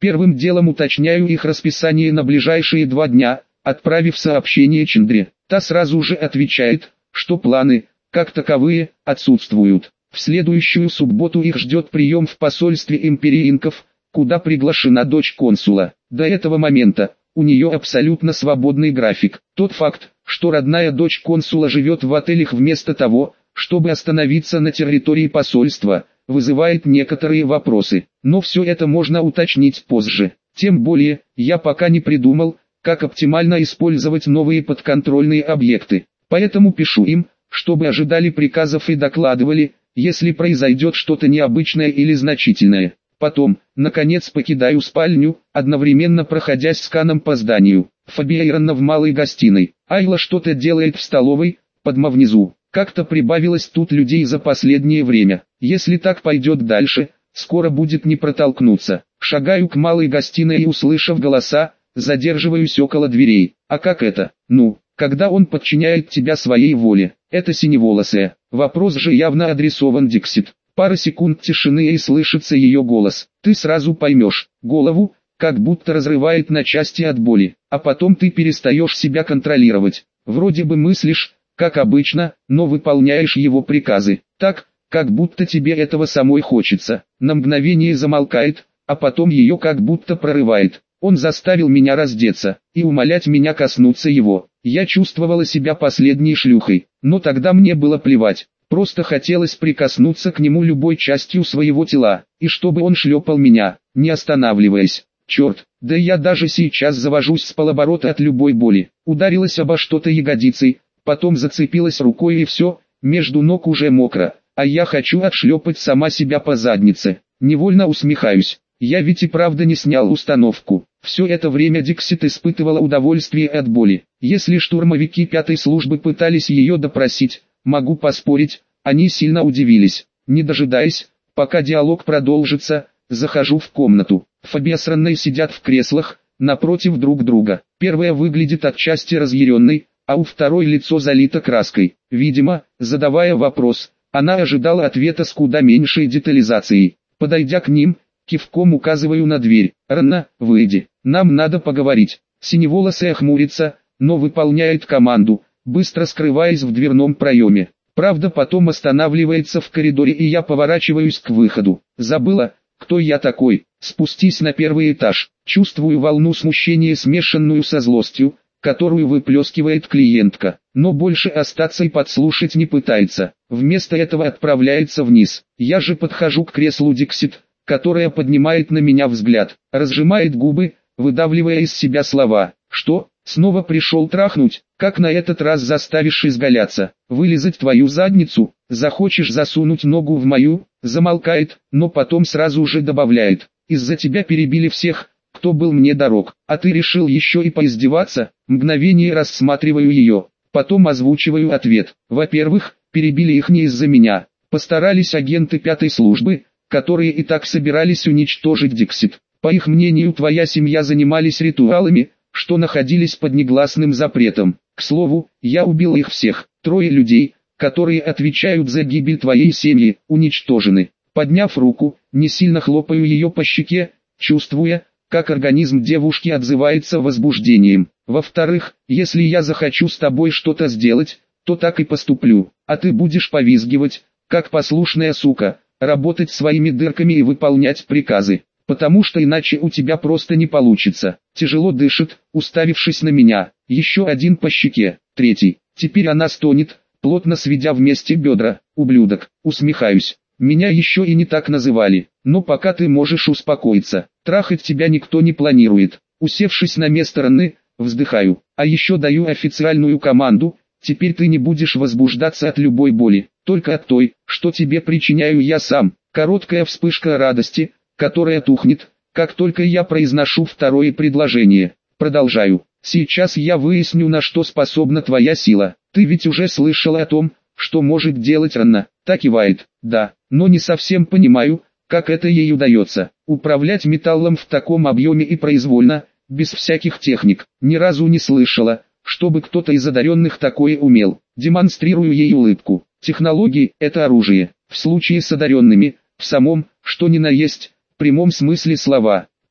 Первым делом уточняю их расписание на ближайшие 2 дня, отправив сообщение Чендре. Та сразу же отвечает, что планы, как таковые, отсутствуют. В следующую субботу их ждет прием в посольстве империи инков, куда приглашена дочь консула. До этого момента у нее абсолютно свободный график. Тот факт, что родная дочь консула живет в отелях вместо того, чтобы остановиться на территории посольства, вызывает некоторые вопросы. Но все это можно уточнить позже. Тем более, я пока не придумал, как оптимально использовать новые подконтрольные объекты. Поэтому пишу им, чтобы ожидали приказов и докладывали, если произойдет что-то необычное или значительное. Потом, наконец, покидаю спальню, одновременно проходясь сканом по зданию. Фабиэйрона в малой гостиной. Айла что-то делает в столовой, Падма внизу. Как-то прибавилось тут людей за последнее время. Если так пойдет дальше, скоро будет не протолкнуться. Шагаю к малой гостиной и, услышав голоса, задерживаюсь около дверей. А как это? Ну, когда он подчиняет тебя своей воле. Это синеволосая. Вопрос же явно адресован Диксит. Пара секунд тишины и слышится ее голос. Ты сразу поймешь. Голову, как будто разрывает на части от боли. А потом ты перестаешь себя контролировать. Вроде бы мыслишь, как обычно, но выполняешь его приказы. Так, как будто тебе этого самой хочется. На мгновение замолкает, а потом ее как будто прорывает. Он заставил меня раздеться и умолять меня коснуться его. Я чувствовала себя последней шлюхой, но тогда мне было плевать. Просто хотелось прикоснуться к нему любой частью своего тела, и чтобы он шлепал меня, не останавливаясь. Черт, да я даже сейчас завожусь с полоборота от любой боли. Ударилась обо что-то ягодицей, потом зацепилась рукой и все, между ног уже мокро, а я хочу отшлепать сама себя по заднице. Невольно усмехаюсь. Я ведь и правда не снял установку. Все это время Диксит испытывала удовольствие от боли. Если штурмовики 5-й службы пытались ее допросить, могу поспорить, они сильно удивились. Не дожидаясь, пока диалог продолжится, захожу в комнату. Фабия с Ранной сидят в креслах, напротив друг друга. Первая выглядит отчасти разъяренной, а у второй лицо залито краской. Видимо, задавая вопрос, она ожидала ответа с куда меньшей детализацией. Подойдя к ним, кивком указываю на дверь. «Ранна, выйди, нам надо поговорить». Синеволосая хмурится, но выполняет команду, быстро скрываясь в дверном проеме. Правда, потом останавливается в коридоре, и я поворачиваюсь к выходу. Забыла, кто я такой. Спустись на 1-й этаж. Чувствую волну смущения, смешанную со злостью, которую выплескивает клиентка, но больше остаться и подслушать не пытается. Вместо этого отправляется вниз. Я же подхожу к креслу Диксит, которая поднимает на меня взгляд, разжимает губы, выдавливая из себя слова. «Что, снова пришел трахнуть? Как на этот раз заставишь изгаляться? Вылизать твою задницу? Захочешь засунуть ногу в мою?» Замолкает, но потом сразу же добавляет. «Из-за тебя перебили всех, кто был мне дорог, а ты решил еще и поиздеваться?» Мгновение рассматриваю ее, потом озвучиваю ответ. Во-первых, перебили их не из-за меня. Постарались агенты 5-й службы, которые и так собирались уничтожить Диксит. По их мнению, твоя семья занимались ритуалами, что находились под негласным запретом. К слову, я убил их всех. 3 людей, которые отвечают за гибель твоей семьи, уничтожены. Подняв руку, не сильно хлопаю ее по щеке, чувствуя, как организм девушки отзывается возбуждением. Во-вторых, если я захочу с тобой что-то сделать, то так и поступлю, а ты будешь повизгивать, как послушная сука, работать своими дырками и выполнять приказы, потому что иначе у тебя просто не получится. Тяжело дышит, уставившись на меня, еще один по щеке, 3. Теперь она стонет, плотно сведя вместе бедра. Ублюдок, усмехаюсь. Меня еще и не так называли, но пока ты можешь успокоиться. Трахать тебя никто не планирует. Усевшись на место Ранны, вздыхаю, а еще даю официальную команду. Теперь ты не будешь возбуждаться от любой боли, только от той, что тебе причиняю я сам. Короткая вспышка радости, которая тухнет, как только я произношу второе предложение. Продолжаю. Сейчас я выясню, на что способна твоя сила. Ты ведь уже слышала о том, что может делать Ранна. Так кивает. Да, но не совсем понимаю, как это ей удается. Управлять металлом в таком объеме и произвольно, без всяких техник. Ни разу не слышала, чтобы кто-то из одаренных такое умел. Демонстрирую ей улыбку. Технологии – это оружие. В случае с одаренными, в самом, что ни на есть, прямом смысле слова.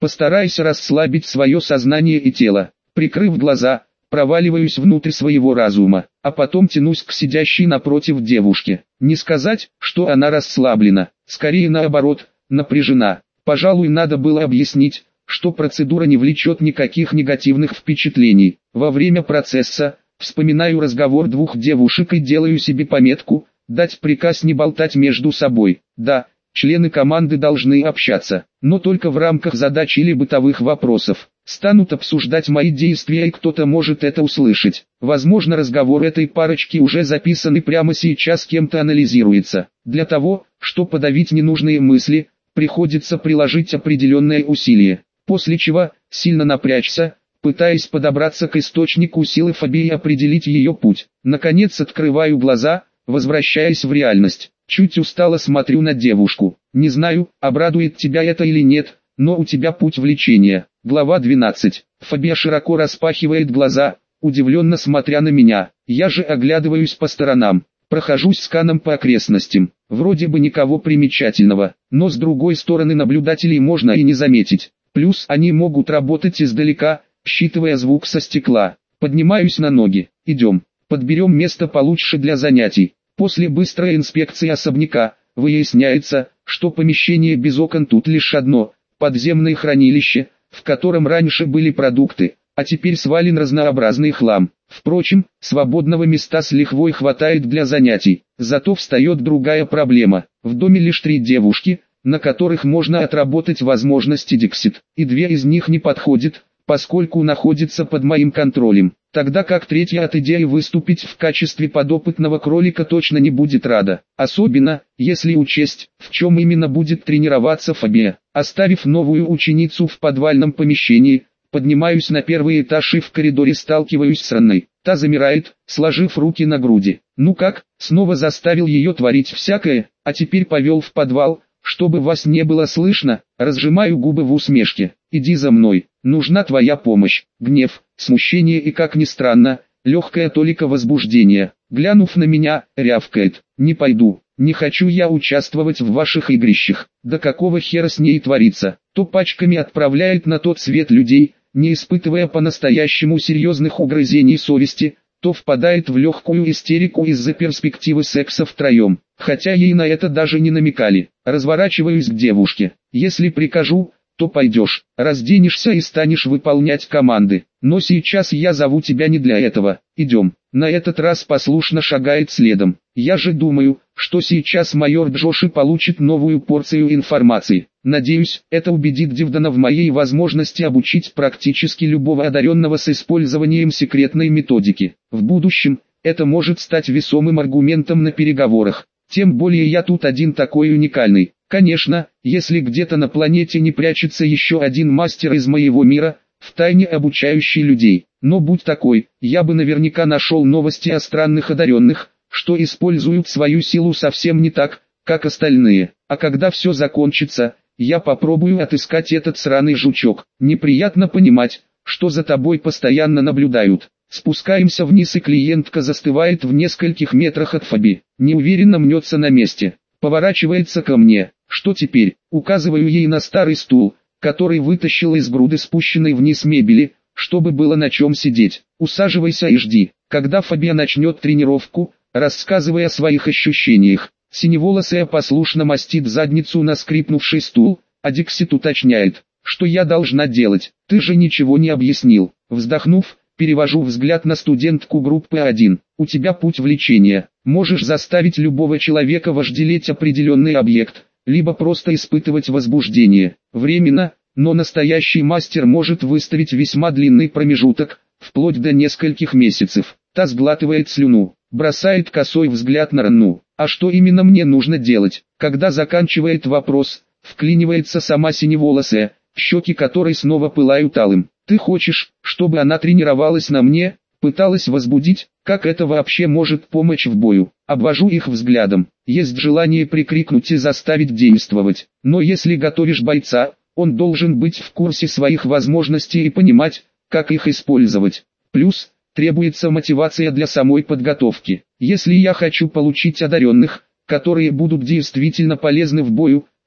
Постарайся расслабить свое сознание и тело. Прикрыв глаза, проваливаюсь внутрь своего разума, а потом тянусь к сидящей напротив девушке. Не сказать, что она расслаблена, скорее наоборот, напряжена. Пожалуй, надо было объяснить, что процедура не влечет никаких негативных впечатлений. Во время процесса, вспоминаю разговор двух девушек и делаю себе пометку, дать приказ не болтать между собой. Да, члены команды должны общаться, но только в рамках задач или бытовых вопросов. Станут обсуждать мои действия и кто-то может это услышать. Возможно, разговор этой парочки уже записан и прямо сейчас кем-то анализируется. Для того, чтобы подавить ненужные мысли, приходится приложить определенное усилие. После чего, сильно напрячься, пытаясь подобраться к источнику силы фобии и определить ее путь. Наконец открываю глаза, возвращаясь в реальность. Чуть устало смотрю на девушку. Не знаю, обрадует тебя это или нет, но у тебя путь влечения. Глава 12. Фобия широко распахивает глаза, удивленно смотря на меня. Я же оглядываюсь по сторонам. Прохожусь сканом по окрестностям. Вроде бы никого примечательного, но с другой стороны наблюдателей можно и не заметить. Плюс они могут работать издалека, считывая звук со стекла. Поднимаюсь на ноги. Идем. Подберем место получше для занятий. После быстрой инспекции особняка, выясняется, что помещение без окон тут лишь одно – подземное хранилище, в котором раньше были продукты, а теперь свален разнообразный хлам. Впрочем, свободного места с лихвой хватает для занятий. Зато встает другая проблема. В доме лишь 3 девушки, на которых можно отработать возможности Диксит, и 2 из них не подходят, поскольку находится под моим контролем, тогда как третья от идеи выступить в качестве подопытного кролика точно не будет рада, особенно, если учесть, в чем именно будет тренироваться фобия. Оставив новую ученицу в подвальном помещении, поднимаюсь на первый этаж и в коридоре сталкиваюсь с Анной. Та замирает, сложив руки на груди. Ну как, снова заставил ее творить всякое, а теперь повел в подвал, чтобы вас не было слышно, разжимаю губы в усмешке. Иди за мной, нужна твоя помощь. Гнев, смущение и, как ни странно, легкая толика возбуждения. Глянув на меня, рявкает: не пойду, не хочу я участвовать в ваших игрищах. Да какого хера с ней творится? То пачками отправляет на тот свет людей, не испытывая по-настоящему серьезных угрызений совести, то впадает в легкую истерику из-за перспективы секса втроем, хотя ей на это даже не намекали. Разворачиваюсь к девушке. Если прикажу, то пойдешь, разденешься и станешь выполнять команды. Но сейчас я зову тебя не для этого. Идем. На этот раз послушно шагает следом. Я же думаю, что сейчас майор Джоши получит новую порцию информации. Надеюсь, это убедит Дивдана в моей возможности обучить практически любого одаренного с использованием секретной методики. В будущем, это может стать весомым аргументом на переговорах. Тем более я тут один такой уникальный. Конечно, если где-то на планете не прячется еще один мастер из моего мира, втайне обучающий людей. Но будь такой, я бы наверняка нашел новости о странных одаренных, что используют свою силу совсем не так, как остальные. А когда все закончится, я попробую отыскать этот сраный жучок. Неприятно понимать, что за тобой постоянно наблюдают. Спускаемся вниз, и клиентка застывает в нескольких метрах от Фоби. Неуверенно мнется на месте. Поворачивается ко мне. Что теперь? Указываю ей на старый стул, который вытащил из груды спущенной вниз мебели, чтобы было на чем сидеть. Усаживайся и жди, когда Фобия начнет тренировку, рассказывая о своих ощущениях. Синеволосая послушно мастит задницу на скрипнувший стул, а Диксит уточняет, что я должна делать. Ты же ничего не объяснил. Вздохнув, перевожу взгляд на студентку группы 1. У тебя путь влечения. Можешь заставить любого человека вожделеть определенный объект, либо просто испытывать возбуждение. Временно, но настоящий мастер может выставить весьма длинный промежуток, вплоть до нескольких месяцев. Та сглатывает слюну, бросает косой взгляд на Ранну. А что именно мне нужно делать? Когда заканчивает вопрос, вклинивается сама синеволосая, щеки которой снова пылают алым. Ты хочешь, чтобы она тренировалась на мне, пыталась возбудить? Как это вообще может помочь в бою? Обвожу их взглядом. Есть желание прикрикнуть и заставить действовать. Но если готовишь бойца, он должен быть в курсе своих возможностей и понимать, как их использовать. Плюс, требуется мотивация для самой подготовки. Если я хочу получить одаренных, которые будут действительно полезны в бою,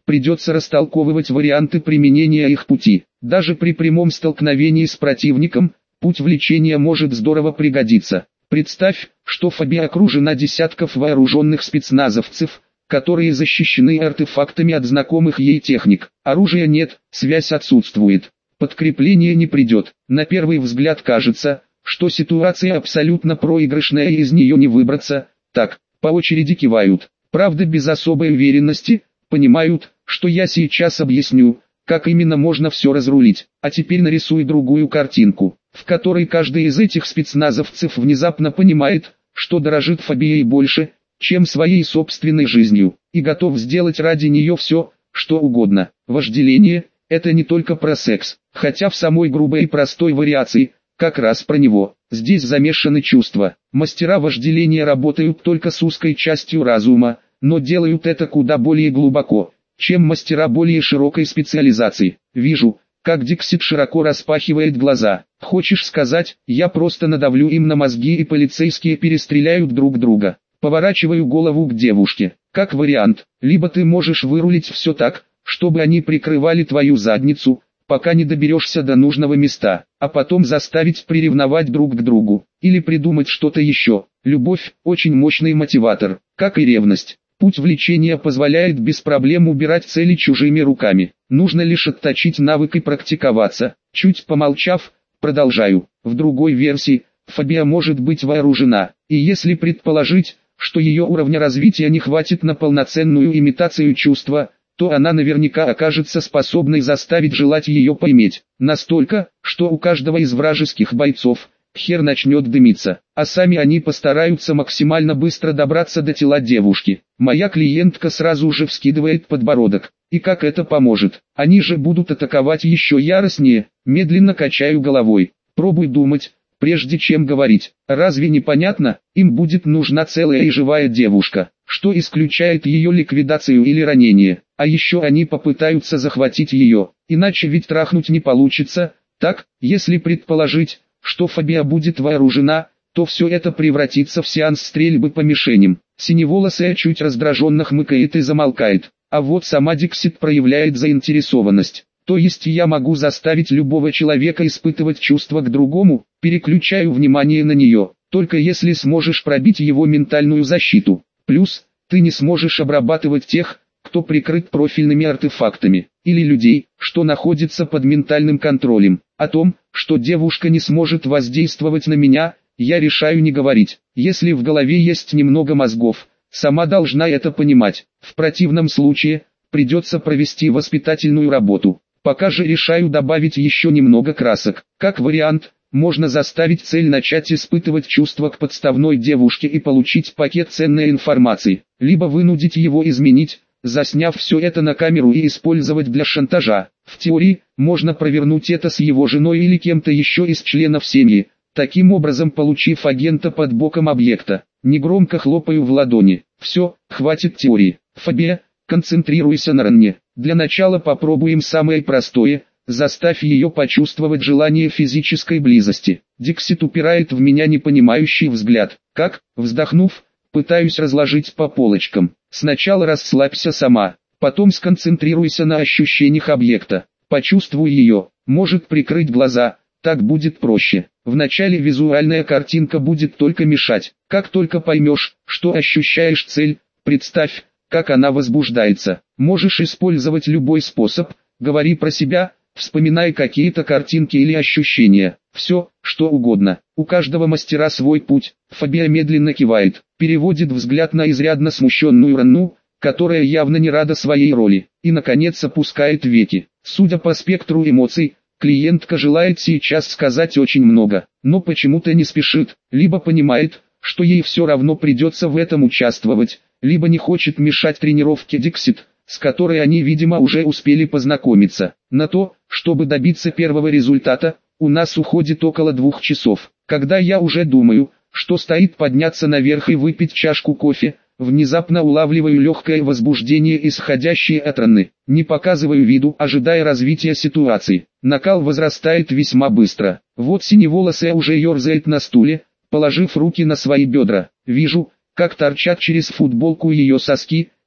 придется растолковывать варианты применения их пути. Даже при прямом столкновении с противником, путь влечения может здорово пригодиться. Представь, что фобия окружена десятков вооруженных спецназовцев, которые защищены артефактами от знакомых ей техник. Оружия нет, связь отсутствует, подкрепление не придет. На первый взгляд кажется, что ситуация абсолютно проигрышная и из нее не выбраться. Так, по очереди кивают, правда без особой уверенности, понимают, что я сейчас объясню, как именно можно все разрулить. А теперь нарисуй другую картинку, в которой каждый из этих спецназовцев внезапно понимает, что дорожит фобией больше, чем своей собственной жизнью, и готов сделать ради нее все, что угодно. Вожделение – это не только про секс, хотя в самой грубой и простой вариации, как раз про него. Здесь замешаны чувства. Мастера вожделения работают только с узкой частью разума, но делают это куда более глубоко, чем мастера более широкой специализации. Вижу, как Диксит широко распахивает глаза. Хочешь сказать, я просто надавлю им на мозги и полицейские перестреляют друг друга? Поворачиваю голову к девушке. Как вариант, либо ты можешь вырулить все так, чтобы они прикрывали твою задницу, пока не доберешься до нужного места, а потом заставить приревновать друг к другу, или придумать что-то еще. Любовь – очень мощный мотиватор, как и ревность. Путь влечения позволяет без проблем убирать цели чужими руками. Нужно лишь отточить навык и практиковаться. Чуть помолчав, продолжаю. В другой версии, фобия может быть вооружена, и если предположить, что ее уровня развития не хватит на полноценную имитацию чувства, то она наверняка окажется способной заставить желать ее поиметь. Настолько, что у каждого из вражеских бойцов хер начнет дымиться, а сами они постараются максимально быстро добраться до тела девушки. Моя клиентка сразу же вскидывает подбородок. И как это поможет? Они же будут атаковать еще яростнее. Медленно качаю головой. Пробуй думать, прежде чем говорить. Разве не понятно? Им будет нужна целая и живая девушка, что исключает ее ликвидацию или ранение. А еще они попытаются захватить ее, иначе ведь трахнуть не получится. Так, если предположить, что фобия будет вооружена, то все это превратится в сеанс стрельбы по мишеням. Синеволосая чуть раздраженно хмыкает и замолкает. А вот сама Диксит проявляет заинтересованность. То есть я могу заставить любого человека испытывать чувства к другому, переключаю внимание на нее, только если сможешь пробить его ментальную защиту. Плюс, ты не сможешь обрабатывать тех, кто прикрыт профильными артефактами, или людей, что находятся под ментальным контролем. О том, что девушка не сможет воздействовать на меня, я решаю не говорить. Если в голове есть немного мозгов, сама должна это понимать. В противном случае, придется провести воспитательную работу. Пока же решаю добавить еще немного красок. Как вариант, можно заставить цель начать испытывать чувства к подставной девушке и получить пакет ценной информации, либо вынудить его изменить, засняв все это на камеру и использовать для шантажа. В теории, можно провернуть это с его женой или кем-то еще из членов семьи, таким образом получив агента под боком объекта. Негромко хлопаю в ладони. Все, хватит теории. Фобия, концентрируйся на Ранне. Для начала попробуем самое простое. Заставь ее почувствовать желание физической близости. Диксит упирает в меня непонимающий взгляд. Как, вздохнув, пытаюсь разложить по полочкам. Сначала расслабься сама, потом сконцентрируйся на ощущениях объекта. Почувствуй ее, может прикрыть глаза, так будет проще. Вначале визуальная картинка будет только мешать. Как только поймешь, что ощущаешь цель, представь, как она возбуждается. Можешь использовать любой способ, говори про себя, вспоминай какие-то картинки или ощущения. Все, что угодно. У каждого мастера свой путь. Фобия медленно кивает, переводит взгляд на изрядно смущенную Ранну, которая явно не рада своей роли, и наконец опускает веки. Судя по спектру эмоций, клиентка желает сейчас сказать очень много, но почему-то не спешит, либо понимает, что ей все равно придется в этом участвовать, либо не хочет мешать тренировке Диксит, с которой они, видимо, уже успели познакомиться. На то, чтобы добиться первого результата, у нас уходит около 2 часов. Когда я уже думаю, что стоит подняться наверх и выпить чашку кофе, внезапно улавливаю легкое возбуждение, исходящее от Ранны. Не показываю виду, ожидая развития ситуации. Накал возрастает весьма быстро. Вот синеволосая уже ерзает на стуле, положив руки на свои бедра. Вижу, как торчат через футболку ее соски,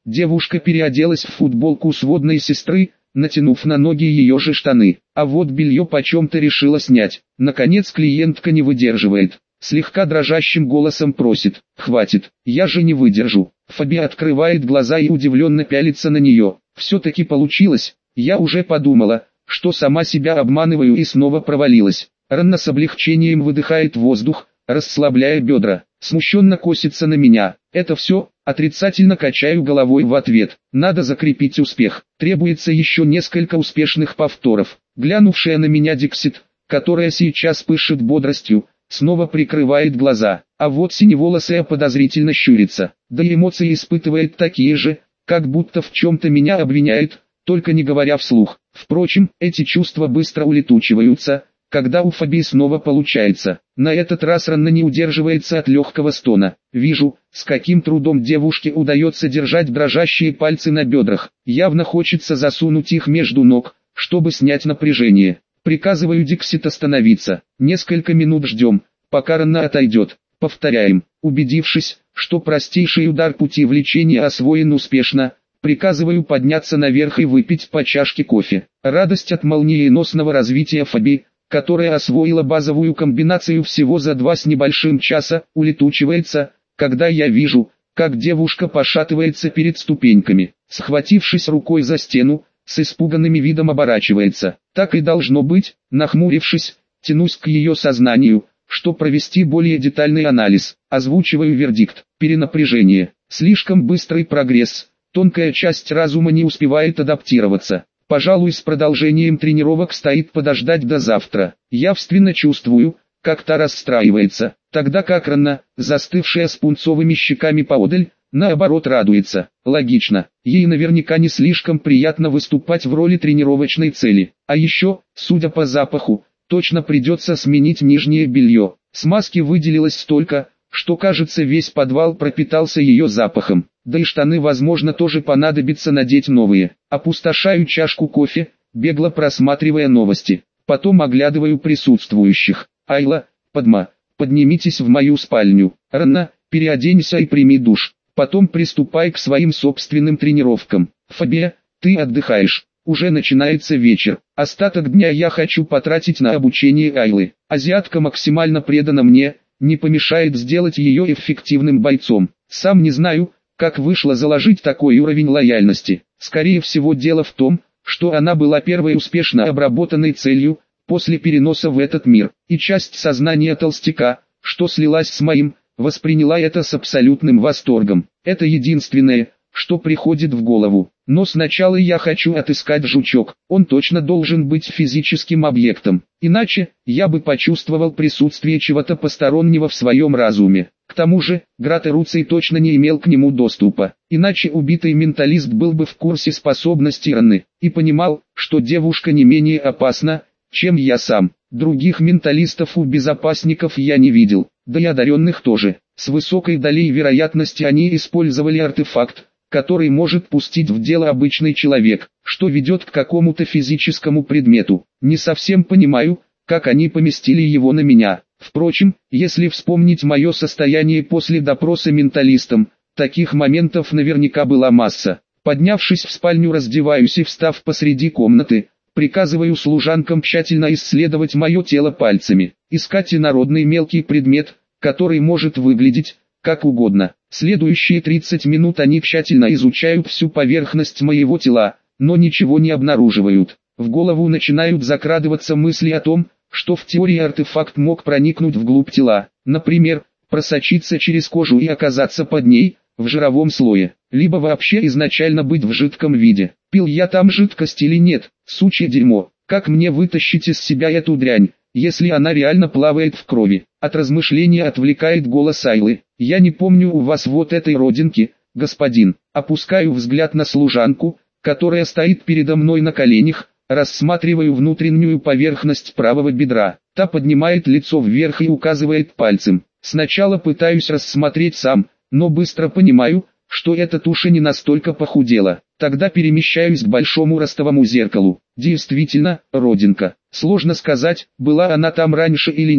Девушка переоделась в футболку сводной сестры, натянув на ноги ее же штаны. А вот белье почем-то решила снять. Наконец клиентка не выдерживает. Слегка дрожащим голосом просит: «Хватит, я же не выдержу». Фаби открывает глаза и удивленно пялится на нее. «Все-таки получилось. Я уже подумала, что сама себя обманываю, и снова провалилась». Ранна с облегчением выдыхает воздух, расслабляя бедра. Смущенно косится на меня. «Это все?» Отрицательно качаю головой в ответ. «Надо закрепить успех. Требуется еще несколько успешных повторов». Глянувшая на меня Диксит, которая сейчас пышет бодростью, снова прикрывает глаза. А вот синеволосая подозрительно щурится. Да и эмоции испытывает такие же, как будто в чем-то меня обвиняет, только не говоря вслух. Впрочем, эти чувства быстро улетучиваются, когда у Фаби снова получается. На этот раз Ранна не удерживается от легкого стона. Вижу, с каким трудом девушке удается держать дрожащие пальцы на бедрах. Явно хочется засунуть их между ног, чтобы снять напряжение. Приказываю Диксит остановиться. Несколько минут ждем, пока Ранна отойдет. Повторяем. Убедившись, что простейший удар пути влечения освоен успешно, приказываю подняться наверх и выпить по чашке кофе. Радость от молниеносного развития Фаби, которая освоила базовую комбинацию всего за 2 с небольшим часа, улетучивается, когда я вижу, как девушка пошатывается перед ступеньками. Схватившись рукой за стену, с испуганным видом оборачивается. Так и должно быть. Нахмурившись, тянусь к ее сознанию, что провести более детальный анализ. Озвучиваю вердикт: перенапряжение, слишком быстрый прогресс, тонкая часть разума не успевает адаптироваться. Пожалуй, с продолжением тренировок стоит подождать до завтра. Явственно чувствую, как та расстраивается, тогда как Ранна, застывшая с пунцовыми щеками поодаль, наоборот радуется. Логично, ей наверняка не слишком приятно выступать в роли тренировочной цели. А еще, судя по запаху, точно придется сменить нижнее белье. Смазки выделилось столько, что кажется весь подвал пропитался ее запахом. Да и штаны, возможно, тоже понадобится надеть новые. Опустошаю чашку кофе, бегло просматривая новости. Потом оглядываю присутствующих. «Айла, Падма, поднимитесь в мою спальню. Ранна, переоденься и прими душ. Потом приступай к своим собственным тренировкам. Фабия, ты отдыхаешь. Уже начинается вечер. Остаток дня я хочу потратить на обучение Айлы. Азиатка максимально предана мне, не помешает сделать ее эффективным бойцом. Сам не знаю, как вышло заложить такой уровень лояльности. Скорее всего, дело в том, что она была первой успешно обработанной целью после переноса в этот мир. И часть сознания толстяка, что слилась с моим, восприняла это с абсолютным восторгом. Это единственное, что приходит в голову. Но сначала я хочу отыскать жучок. Он точно должен быть физическим объектом. Иначе, я бы почувствовал присутствие чего-то постороннего в своем разуме. К тому же, Грата Руций точно не имел к нему доступа. Иначе убитый менталист был бы в курсе способностей Ранны и понимал, что девушка не менее опасна, чем я сам. Других менталистов у безопасников я не видел, да и одаренных тоже. С высокой долей вероятности они использовали артефакт, который может пустить в дело обычный человек, что ведет к какому-то физическому предмету. Не совсем понимаю, как они поместили его на меня. Впрочем, если вспомнить мое состояние после допроса менталистом, таких моментов наверняка была масса. Поднявшись в спальню, раздеваюсь и, встав посреди комнаты, приказываю служанкам тщательно исследовать мое тело пальцами. Искать инородный мелкий предмет, который может выглядеть как угодно. Следующие 30 минут они тщательно изучают всю поверхность моего тела, но ничего не обнаруживают. В голову начинают закрадываться мысли о том, что в теории артефакт мог проникнуть вглубь тела, например, просочиться через кожу и оказаться под ней, в жировом слое, либо вообще изначально быть в жидком виде. Пил я там жидкость или нет, сучье дерьмо, как мне вытащить из себя эту дрянь, если она реально плавает в крови? От размышления отвлекает голос Айлы. «Я не помню у вас вот этой родинки, господин». Опускаю взгляд на служанку, которая стоит передо мной на коленях, рассматриваю внутреннюю поверхность правого бедра. Та поднимает лицо вверх и указывает пальцем. Сначала пытаюсь рассмотреть сам, но быстро понимаю, что эта туша не настолько похудела. Тогда перемещаюсь к большому ростовому зеркалу. Действительно, родинка. Сложно сказать, была она там раньше или нет,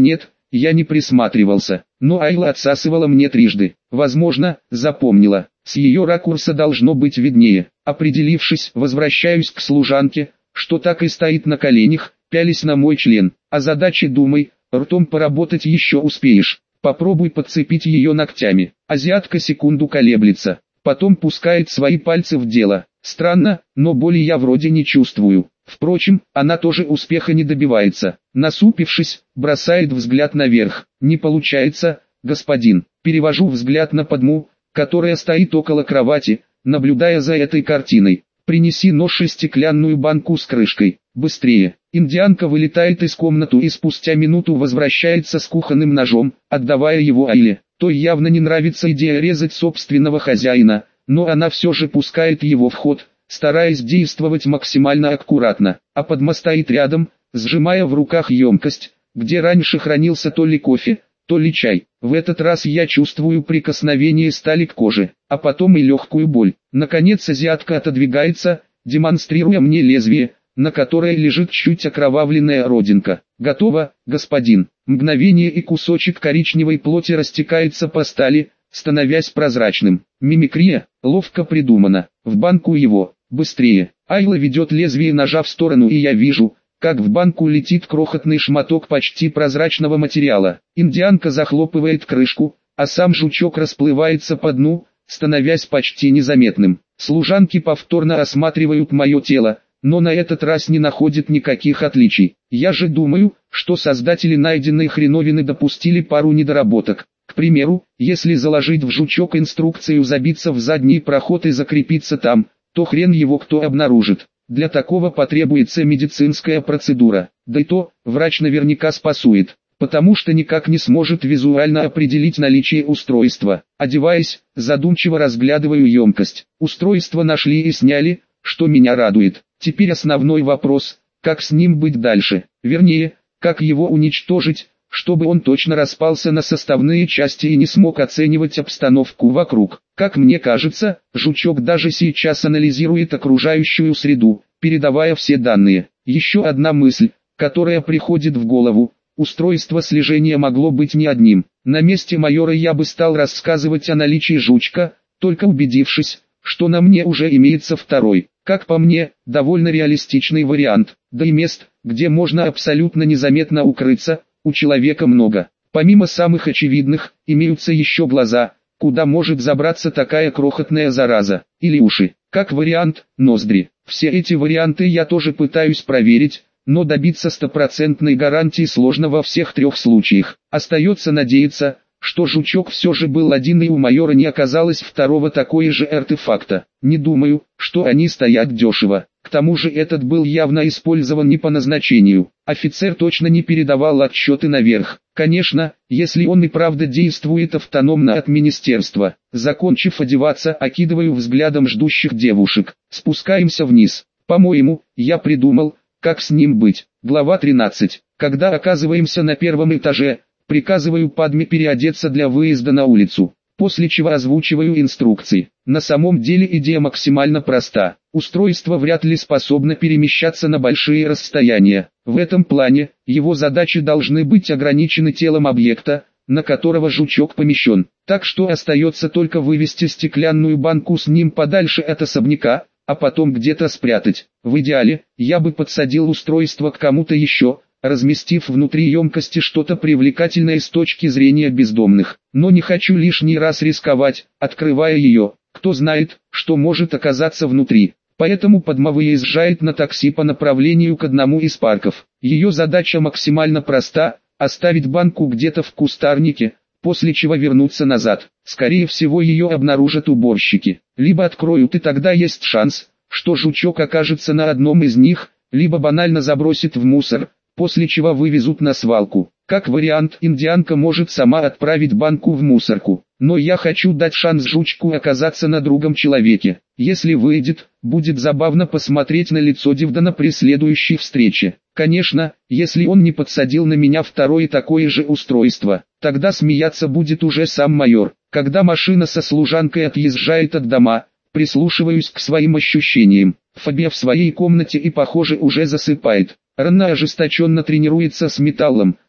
я не присматривался, но Айла отсасывала мне трижды. Возможно, запомнила. С ее ракурса должно быть виднее. Определившись, возвращаюсь к служанке, что так и стоит на коленях, пялись на мой член. О задаче думай, ртом поработать еще успеешь. Попробуй подцепить ее ногтями. Азиатка секунду колеблется, потом пускает свои пальцы в дело. Странно, но боли я вроде не чувствую. Впрочем, она тоже успеха не добивается. Насупившись, бросает взгляд наверх. Не получается, господин. Перевожу взгляд на Падму, которая стоит около кровати, наблюдая за этой картиной. Принеси нож и стеклянную банку с крышкой. Быстрее. Индианка вылетает из комнаты и спустя минуту возвращается с кухонным ножом, отдавая его Айле. Той явно не нравится идея резать собственного хозяина, но она все же пускает его в ход, стараясь действовать максимально аккуратно. А Падма стоит рядом, сжимая в руках емкость, где раньше хранился то ли кофе, то ли чай. В этот раз я чувствую прикосновение стали к коже, а потом и легкую боль. Наконец азиатка отодвигается, демонстрируя мне лезвие, на которой лежит чуть окровавленная родинка. «Готово, господин». Мгновение и кусочек коричневой плоти растекается по стали, становясь прозрачным. Мимикрия, ловко придумана. В банку его, быстрее. Айла ведет лезвие ножа в сторону и я вижу, как в банку летит крохотный шматок почти прозрачного материала. Индианка захлопывает крышку, а сам жучок расплывается по дну, становясь почти незаметным. Служанки повторно осматривают мое тело, но на этот раз не находят никаких отличий. Я же думаю, что создатели найденной хреновины допустили пару недоработок. К примеру, если заложить в жучок инструкцию забиться в задний проход и закрепиться там, то хрен его кто обнаружит. Для такого потребуется медицинская процедура. Да и то, врач наверняка спасует, потому что никак не сможет визуально определить наличие устройства. Одеваясь, задумчиво разглядываю емкость. Устройство нашли и сняли, что меня радует. Теперь основной вопрос, как с ним быть дальше, вернее, как его уничтожить, чтобы он точно распался на составные части и не смог оценивать обстановку вокруг. Как мне кажется, жучок даже сейчас анализирует окружающую среду, передавая все данные. Еще одна мысль, которая приходит в голову. Устройство слежения могло быть не одним. На месте майора я бы стал рассказывать о наличии жучка, только убедившись, что на мне уже имеется второй. Как по мне, довольно реалистичный вариант. Да и мест, где можно абсолютно незаметно укрыться, у человека много. Помимо самых очевидных, имеются еще глаза, куда может забраться такая крохотная зараза, или уши. Как вариант, ноздри. Все эти варианты я тоже пытаюсь проверить, но добиться стопроцентной гарантии сложно во всех трех случаях. Остается надеяться, что жучок все же был один и у майора не оказалось второго такой же артефакта. Не думаю, что они стоят дешево. К тому же этот был явно использован не по назначению. Офицер точно не передавал отчеты наверх. Конечно, если он и правда действует автономно от министерства. Закончив одеваться, окидываю взглядом ждущих девушек. Спускаемся вниз. По-моему, я придумал, как с ним быть. Глава 13. Когда оказываемся на первом этаже, приказываю Падме переодеться для выезда на улицу, после чего озвучиваю инструкции. На самом деле идея максимально проста. Устройство вряд ли способно перемещаться на большие расстояния. В этом плане, его задачи должны быть ограничены телом объекта, на которого жучок помещен. Так что остается только вывести стеклянную банку с ним подальше от особняка, а потом где-то спрятать. В идеале, я бы подсадил устройство к кому-то еще, разместив внутри емкости что-то привлекательное с точки зрения бездомных. Но не хочу лишний раз рисковать, открывая ее. Кто знает, что может оказаться внутри. Поэтому Падма выезжает на такси по направлению к одному из парков. Ее задача максимально проста – оставить банку где-то в кустарнике, после чего вернуться назад. Скорее всего ее обнаружат уборщики. Либо откроют и тогда есть шанс, что жучок окажется на одном из них, либо банально забросит в мусор, после чего вывезут на свалку. Как вариант, индианка может сама отправить банку в мусорку. Но я хочу дать шанс жучку оказаться на другом человеке. Если выйдет, будет забавно посмотреть на лицо Дивдана при следующей встрече. Конечно, если он не подсадил на меня второе такое же устройство, тогда смеяться будет уже сам майор. Когда машина со служанкой отъезжает от дома, прислушиваюсь к своим ощущениям. Фабия в своей комнате и, похоже, уже засыпает. Ранна ожесточенно тренируется с металлом,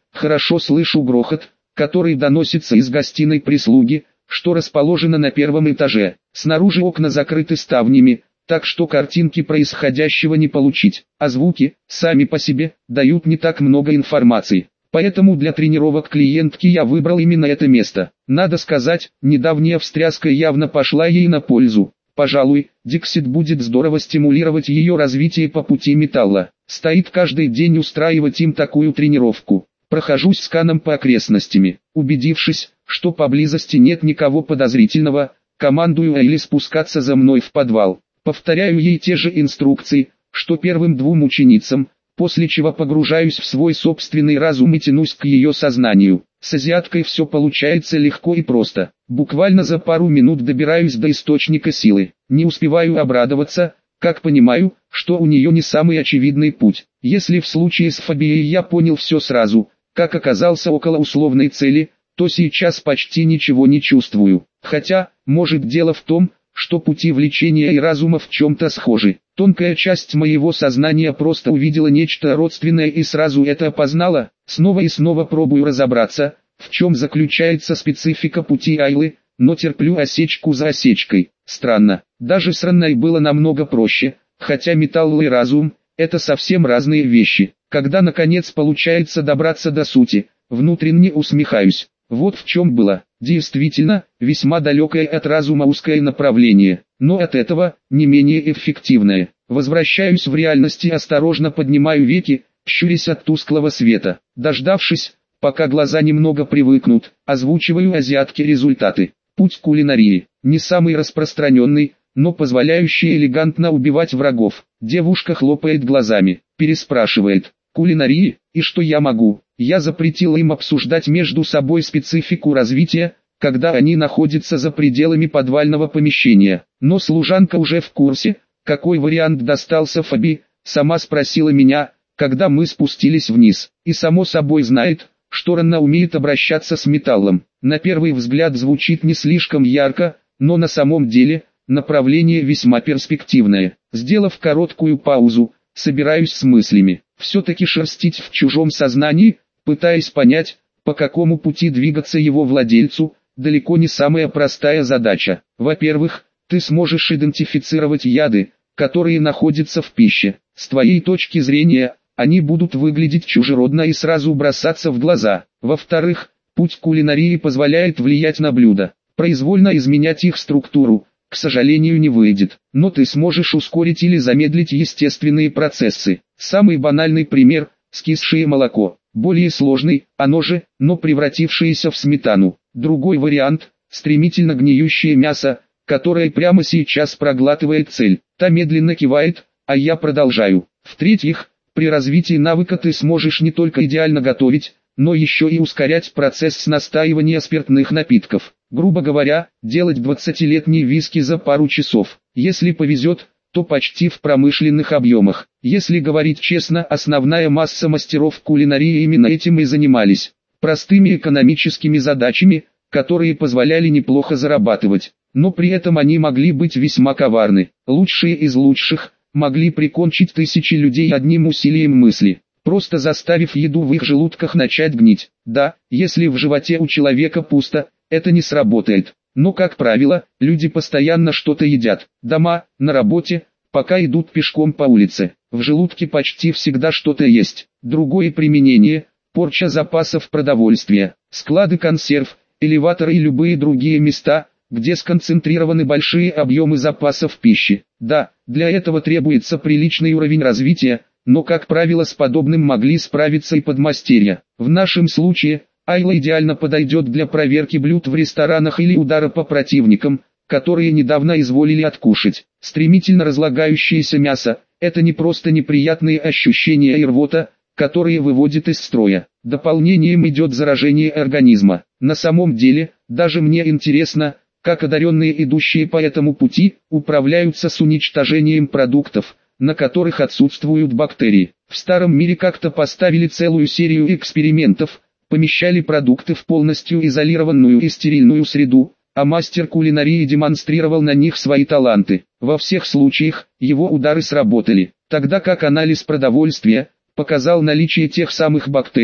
Хорошо слышу грохот, который доносится из гостиной прислуги, что расположена на первом этаже. Снаружи окна закрыты ставнями, так что картинки происходящего не получить, а звуки, сами по себе, дают не так много информации. Поэтому для тренировок клиентки я выбрал именно это место. Надо сказать, недавняя встряска явно пошла ей на пользу. Пожалуй, Dixit будет здорово стимулировать ее развитие по пути металла. Стоит каждый день устраивать им такую тренировку. Прохожусь сканом по окрестностям. Убедившись, что поблизости нет никого подозрительного, командую Эйли спускаться за мной в подвал. Повторяю ей те же инструкции, что первым двум ученицам, после чего погружаюсь в свой собственный разум и тянусь к ее сознанию. С азиаткой все получается легко и просто. Буквально за пару минут добираюсь до источника силы. Не успеваю обрадоваться, как понимаю, что у нее не самый очевидный путь. Если в случае с фобией я понял все сразу, как оказался около условной цели, то сейчас почти ничего не чувствую. Хотя, может дело в том, что пути влечения и разума в чем-то схожи. Тонкая часть моего сознания просто увидела нечто родственное и сразу это опознала. Снова и снова пробую разобраться, в чем заключается специфика пути Айлы, но терплю осечку за осечкой. Странно, даже с Ранной было намного проще, хотя металл и разум – это совсем разные вещи. Когда наконец получается добраться до сути, внутренне усмехаюсь. Вот в чем было. Действительно, весьма далекое от разума узкое направление, но от этого не менее эффективное. Возвращаюсь в реальность и осторожно поднимаю веки, щурясь от тусклого света. Дождавшись, пока глаза немного привыкнут, озвучиваю азиатке результаты. Путь кулинарии. Не самый распространенный, но позволяющий элегантно убивать врагов. Девушка хлопает глазами, переспрашивает. Кулинарии, и что я могу? Я запретил им обсуждать между собой специфику развития, когда они находятся за пределами подвального помещения. Но служанка уже в курсе, какой вариант достался Фоби, сама спросила меня, когда мы спустились вниз. И само собой знает, что Ранна умеет обращаться с металлом. На первый взгляд звучит не слишком ярко, но на самом деле, направление весьма перспективное. Сделав короткую паузу, собираюсь с мыслями. Все-таки шерстить в чужом сознании, пытаясь понять, по какому пути двигаться его владельцу, далеко не самая простая задача. Во-первых, ты сможешь идентифицировать яды, которые находятся в пище. С твоей точки зрения, они будут выглядеть чужеродно и сразу бросаться в глаза. Во-вторых, путь кулинарии позволяет влиять на блюда. Произвольно изменять их структуру, к сожалению, не выйдет, но ты сможешь ускорить или замедлить естественные процессы. Самый банальный пример – скисшее молоко. Более сложный, оно же, но превратившееся в сметану. Другой вариант – стремительно гниющее мясо, которое прямо сейчас проглатывает цель. Та медленно кивает, а я продолжаю. В-третьих, при развитии навыка ты сможешь не только идеально готовить, но еще и ускорять процесс настаивания спиртных напитков. Грубо говоря, делать 20-летний виски за пару часов. Если повезет, то почти в промышленных объемах. Если говорить честно, основная масса мастеров кулинарии именно этим и занимались. Простыми экономическими задачами, которые позволяли неплохо зарабатывать. Но при этом они могли быть весьма коварны. Лучшие из лучших могли прикончить тысячи людей одним усилием мысли, просто заставив еду в их желудках начать гнить. Да, если в животе у человека пусто, это не сработает. Но, как правило, люди постоянно что-то едят. Дома, на работе, пока идут пешком по улице. В желудке почти всегда что-то есть. Другое применение – порча запасов продовольствия. Склады консерв, элеваторы и любые другие места, где сконцентрированы большие объемы запасов пищи. Да, для этого требуется приличный уровень развития, но, как правило, с подобным могли справиться и подмастерья. В нашем случае – Айла идеально подойдет для проверки блюд в ресторанах или удара по противникам, которые недавно изволили откушать. Стремительно разлагающееся мясо – это не просто неприятные ощущения и рвота, которые выводят из строя. Дополнением идет заражение организма. На самом деле, даже мне интересно, как одаренные, идущие по этому пути, управляются с уничтожением продуктов, на которых отсутствуют бактерии. В старом мире как-то поставили целую серию экспериментов, помещали продукты в полностью изолированную и стерильную среду, а мастер кулинарии демонстрировал на них свои таланты. Во всех случаях, его удары сработали, тогда как анализ продовольствия показал наличие тех самых бактерий,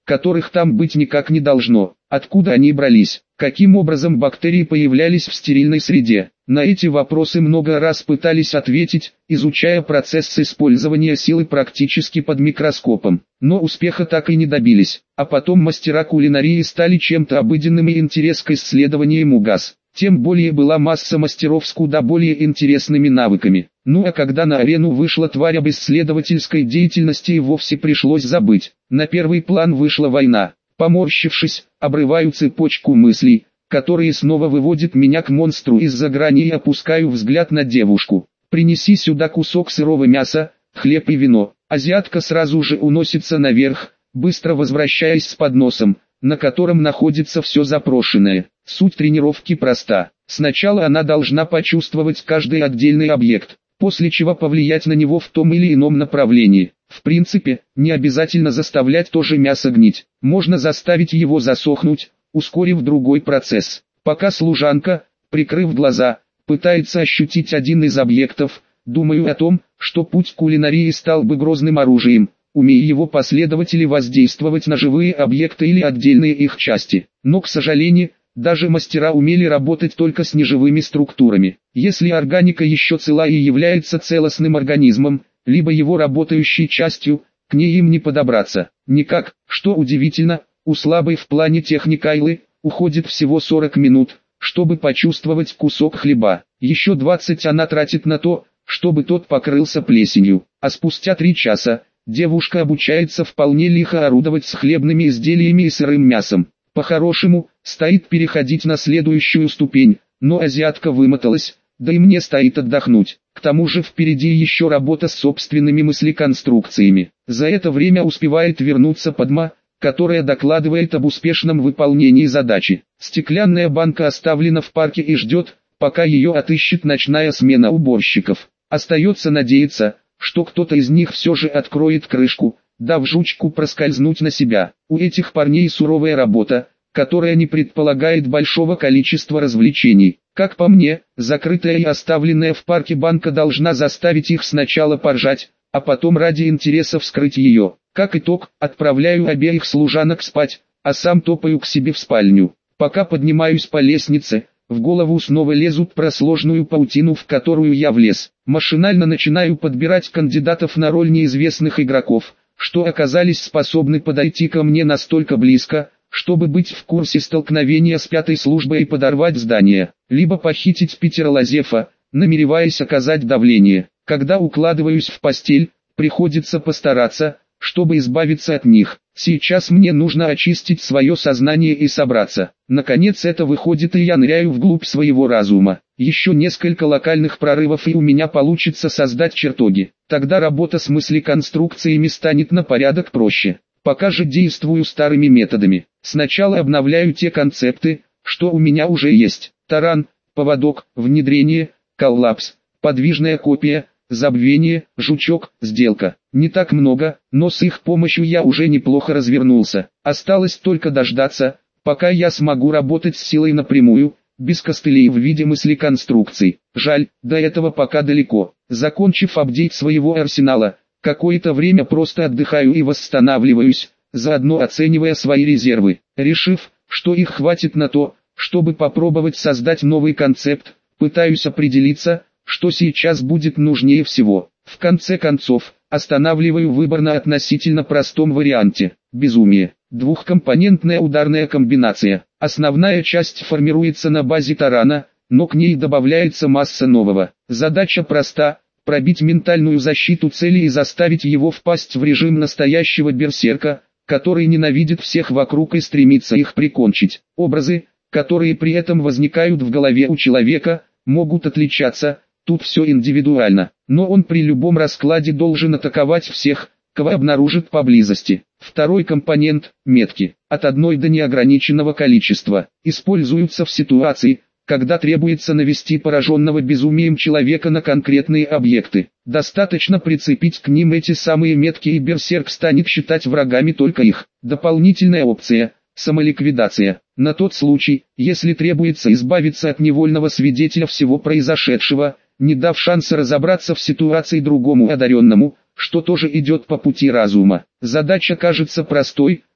которых там быть никак не должно. Откуда они брались? Каким образом бактерии появлялись в стерильной среде? На эти вопросы много раз пытались ответить, изучая процесс использования силы практически под микроскопом. Но успеха так и не добились. А потом мастера кулинарии стали чем-то обыденным, и интерес к исследованиям угас. Тем более была масса мастеров с куда более интересными навыками. Ну а когда на арену вышла тварь, об исследовательской деятельности и вовсе пришлось забыть. На первый план вышла война. Поморщившись, обрываю цепочку мыслей, которые снова выводят меня к монстру из-за грани, и опускаю взгляд на девушку. «Принеси сюда кусок сырого мяса, хлеб и вино». Азиатка сразу же уносится наверх, быстро возвращаясь с подносом, на котором находится все запрошенное. Суть тренировки проста. Сначала она должна почувствовать каждый отдельный объект, после чего повлиять на него в том или ином направлении. В принципе, не обязательно заставлять то же мясо гнить. Можно заставить его засохнуть, ускорив другой процесс. Пока служанка, прикрыв глаза, пытается ощутить один из объектов, думаю о том, что путь кулинарии стал бы грозным оружием, умея его последователи воздействовать на живые объекты или отдельные их части. Но, к сожалению, даже мастера умели работать только с неживыми структурами. Если органика еще цела и является целостным организмом, либо его работающей частью, к ней им не подобраться. Никак, что удивительно, у слабой в плане техники Айлы уходит всего 40 минут, чтобы почувствовать кусок хлеба. Еще 20 она тратит на то, чтобы тот покрылся плесенью. А спустя 3 часа, девушка обучается вполне лихо орудовать с хлебными изделиями и сырым мясом. По-хорошему, стоит переходить на следующую ступень, но азиатка вымоталась, да и мне стоит отдохнуть. К тому же впереди еще работа с собственными мыслеконструкциями. За это время успевает вернуться Падма, которая докладывает об успешном выполнении задачи. Стеклянная банка оставлена в парке и ждет, пока ее отыщет ночная смена уборщиков. Остается надеяться, что кто-то из них все же откроет крышку, дав жучку проскользнуть на себя. У этих парней суровая работа, которая не предполагает большого количества развлечений. Как по мне, закрытая и оставленная в парке банка должна заставить их сначала поржать, а потом ради интереса вскрыть ее. Как итог, отправляю обеих служанок спать, а сам топаю к себе в спальню. Пока поднимаюсь по лестнице, в голову снова лезут про сложную паутину, в которую я влез. Машинально начинаю подбирать кандидатов на роль неизвестных игроков, что оказались способны подойти ко мне настолько близко, чтобы быть в курсе столкновения с 5-й службой и подорвать здание, либо похитить Питера Лазефа, намереваясь оказать давление. Когда укладываюсь в постель, приходится постараться, чтобы избавиться от них. Сейчас мне нужно очистить свое сознание и собраться. Наконец это выходит, и я ныряю вглубь своего разума. Еще несколько локальных прорывов, и у меня получится создать чертоги. Тогда работа с мыслеконструкциями станет на порядок проще. Пока же действую старыми методами. Сначала обновляю те концепты, что у меня уже есть. Таран, поводок, внедрение, коллапс, подвижная копия, забвение, жучок, сделка. Не так много, но с их помощью я уже неплохо развернулся. Осталось только дождаться, пока я смогу работать с силой напрямую, без костылей в виде мыслеконструкций. Жаль, до этого пока далеко. Закончив апдейт своего арсенала, какое-то время просто отдыхаю и восстанавливаюсь, заодно оценивая свои резервы. Решив, что их хватит на то, чтобы попробовать создать новый концепт, пытаюсь определиться, что сейчас будет нужнее всего. В конце концов, останавливаю выбор на относительно простом варианте. Безумие. Двухкомпонентная ударная комбинация. Основная часть формируется на базе тарана, но к ней добавляется масса нового. Задача проста: пробить ментальную защиту цели и заставить его впасть в режим настоящего берсерка, который ненавидит всех вокруг и стремится их прикончить. Образы, которые при этом возникают в голове у человека, могут отличаться. Тут все индивидуально, но он при любом раскладе должен атаковать всех, кого обнаружит поблизости. Второй компонент – метки. От одной до неограниченного количества. Используются в ситуации, когда требуется навести пораженного безумием человека на конкретные объекты. Достаточно прицепить к ним эти самые метки, и берсерк станет считать врагами только их. Дополнительная опция – самоликвидация. На тот случай, если требуется избавиться от невольного свидетеля всего произошедшего, не дав шанса разобраться в ситуации другому одаренному, что тоже идет по пути разума. Задача кажется простой,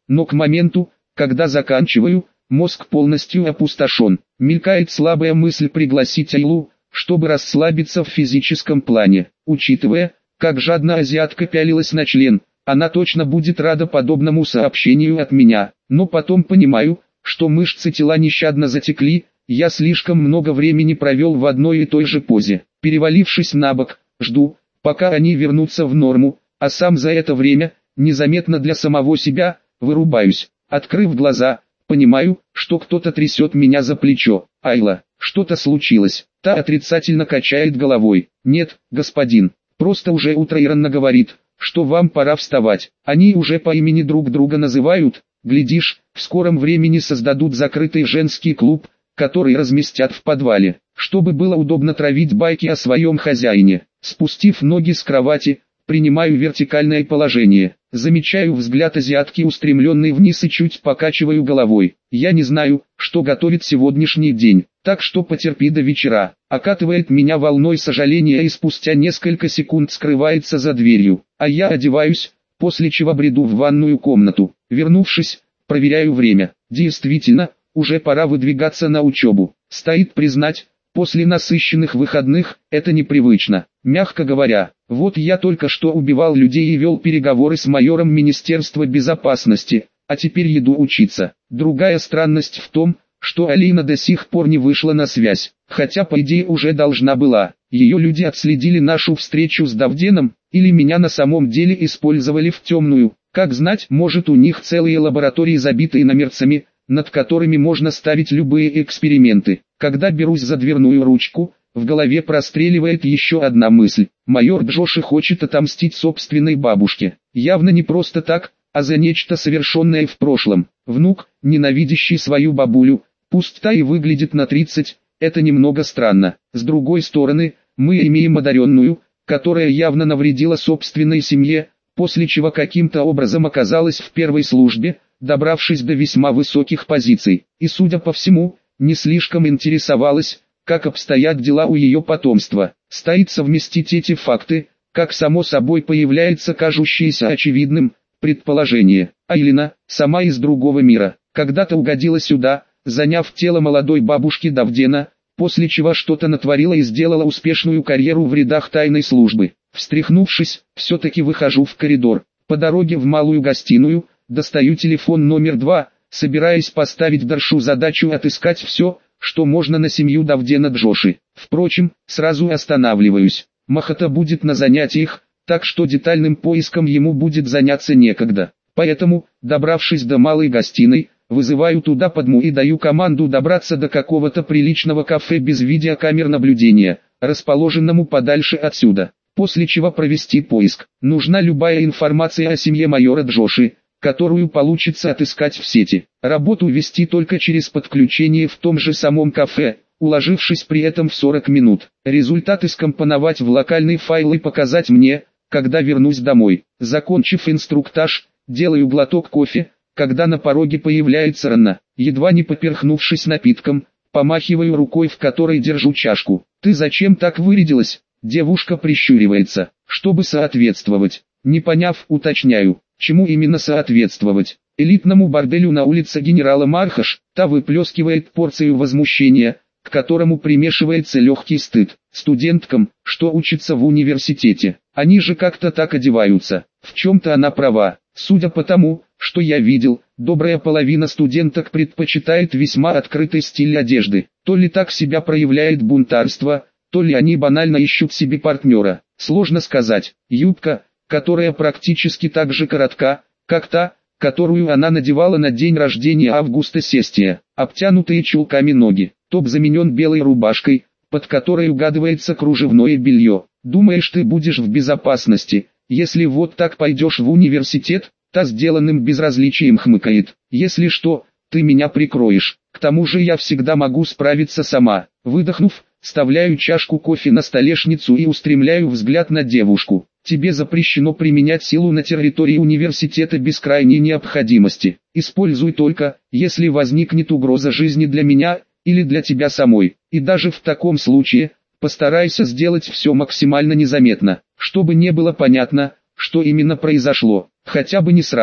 но к моменту, когда заканчиваю, мозг полностью опустошен. Мелькает слабая мысль пригласить Айлу, чтобы расслабиться в физическом плане. Учитывая, как жадно азиатка пялилась на член, она точно будет рада подобному сообщению от меня. Но потом понимаю, что мышцы тела нещадно затекли, я слишком много времени провел в одной и той же позе. Перевалившись на бок, жду, пока они вернутся в норму, а сам за это время, незаметно для самого себя, вырубаюсь. Открыв глаза, понимаю, что кто-то трясет меня за плечо. Айла, что-то случилось. Та отрицательно качает головой. Нет, господин, просто уже утро. Иранна говорит, что вам пора вставать. Они уже по имени друг друга называют. Глядишь, в скором времени создадут закрытый женский клуб, который разместят в подвале, чтобы было удобно травить байки о своем хозяине. Спустив ноги с кровати, принимаю вертикальное положение. Замечаю взгляд азиатки, устремленный вниз, и чуть покачиваю головой. Я не знаю, что готовит сегодняшний день, так что потерпи до вечера. Окатывает меня волной сожаления и спустя несколько секунд скрывается за дверью. А я одеваюсь, после чего бреду в ванную комнату. Вернувшись, проверяю время. Действительно, уже пора выдвигаться на учебу. Стоит признать, после насыщенных выходных, это непривычно. Мягко говоря, вот я только что убивал людей и вел переговоры с майором Министерства безопасности, а теперь еду учиться. Другая странность в том, что Алина до сих пор не вышла на связь, хотя по идее уже должна была. Ее люди отследили нашу встречу с Давденом, или меня на самом деле использовали в темную. Как знать, может, у них целые лаборатории, забитые номерцами, над которыми можно ставить любые эксперименты. Когда берусь за дверную ручку, в голове простреливает еще одна мысль. Майор Джоши хочет отомстить собственной бабушке. Явно не просто так, а за нечто совершенное в прошлом. Внук, ненавидящий свою бабулю, пусть та и выглядит на 30, это немного странно. С другой стороны, мы имеем одаренную, которая явно навредила собственной семье, после чего каким-то образом оказалась в первой службе, добравшись до весьма высоких позиций, и, судя по всему, не слишком интересовалась, как обстоят дела у ее потомства. Стоит совместить эти факты, как само собой появляется кажущееся очевидным предположение. Айлина, сама из другого мира, когда-то угодила сюда, заняв тело молодой бабушки Давдена, после чего что-то натворила и сделала успешную карьеру в рядах тайной службы. Встряхнувшись, все-таки выхожу в коридор. По дороге в малую гостиную, достаю телефон номер 2, собираясь поставить Даршу задачу отыскать все, что можно на семью Давдена Джоши. Впрочем, сразу останавливаюсь. Махата будет на занятиях, так что детальным поиском ему будет заняться некогда. Поэтому, добравшись до малой гостиной, вызываю туда Падму и даю команду добраться до какого-то приличного кафе без видеокамер наблюдения, расположенному подальше отсюда. После чего провести поиск. Нужна любая информация о семье майора Джоши, которую получится отыскать в сети. Работу вести только через подключение в том же самом кафе, уложившись при этом в 40 минут. Результаты скомпоновать в локальный файл и показать мне, когда вернусь домой. Закончив инструктаж, делаю глоток кофе, когда на пороге появляется Ранна. Едва не поперхнувшись напитком, помахиваю рукой, в которой держу чашку. «Ты зачем так вырядилась?» Девушка прищуривается. «Чтобы соответствовать». Не поняв, уточняю. Чему именно соответствовать? Элитному борделю на улице генерала Мархаш? Та выплескивает порцию возмущения, к которому примешивается легкий стыд. Студенткам, что учатся в университете, они же как-то так одеваются. В чем-то она права. Судя по тому, что я видел, добрая половина студенток предпочитает весьма открытый стиль одежды. То ли так себя проявляет бунтарство, то ли они банально ищут себе партнера. Сложно сказать. Юбка, которая практически так же коротка, как та, которую она надевала на день рождения Августа Сестия. Обтянутые чулками ноги. Топ заменен белой рубашкой, под которой угадывается кружевное белье. Думаешь, ты будешь в безопасности, если вот так пойдешь в университет? Та сделанным безразличием хмыкает. Если что, ты меня прикроешь. К тому же я всегда могу справиться сама. Выдохнув, вставляю чашку кофе на столешницу и устремляю взгляд на девушку. Тебе запрещено применять силу на территории университета без крайней необходимости. Используй только, если возникнет угроза жизни для меня или для тебя самой. И даже в таком случае, постарайся сделать все максимально незаметно, чтобы не было понятно, что именно произошло. Хотя бы не сразу.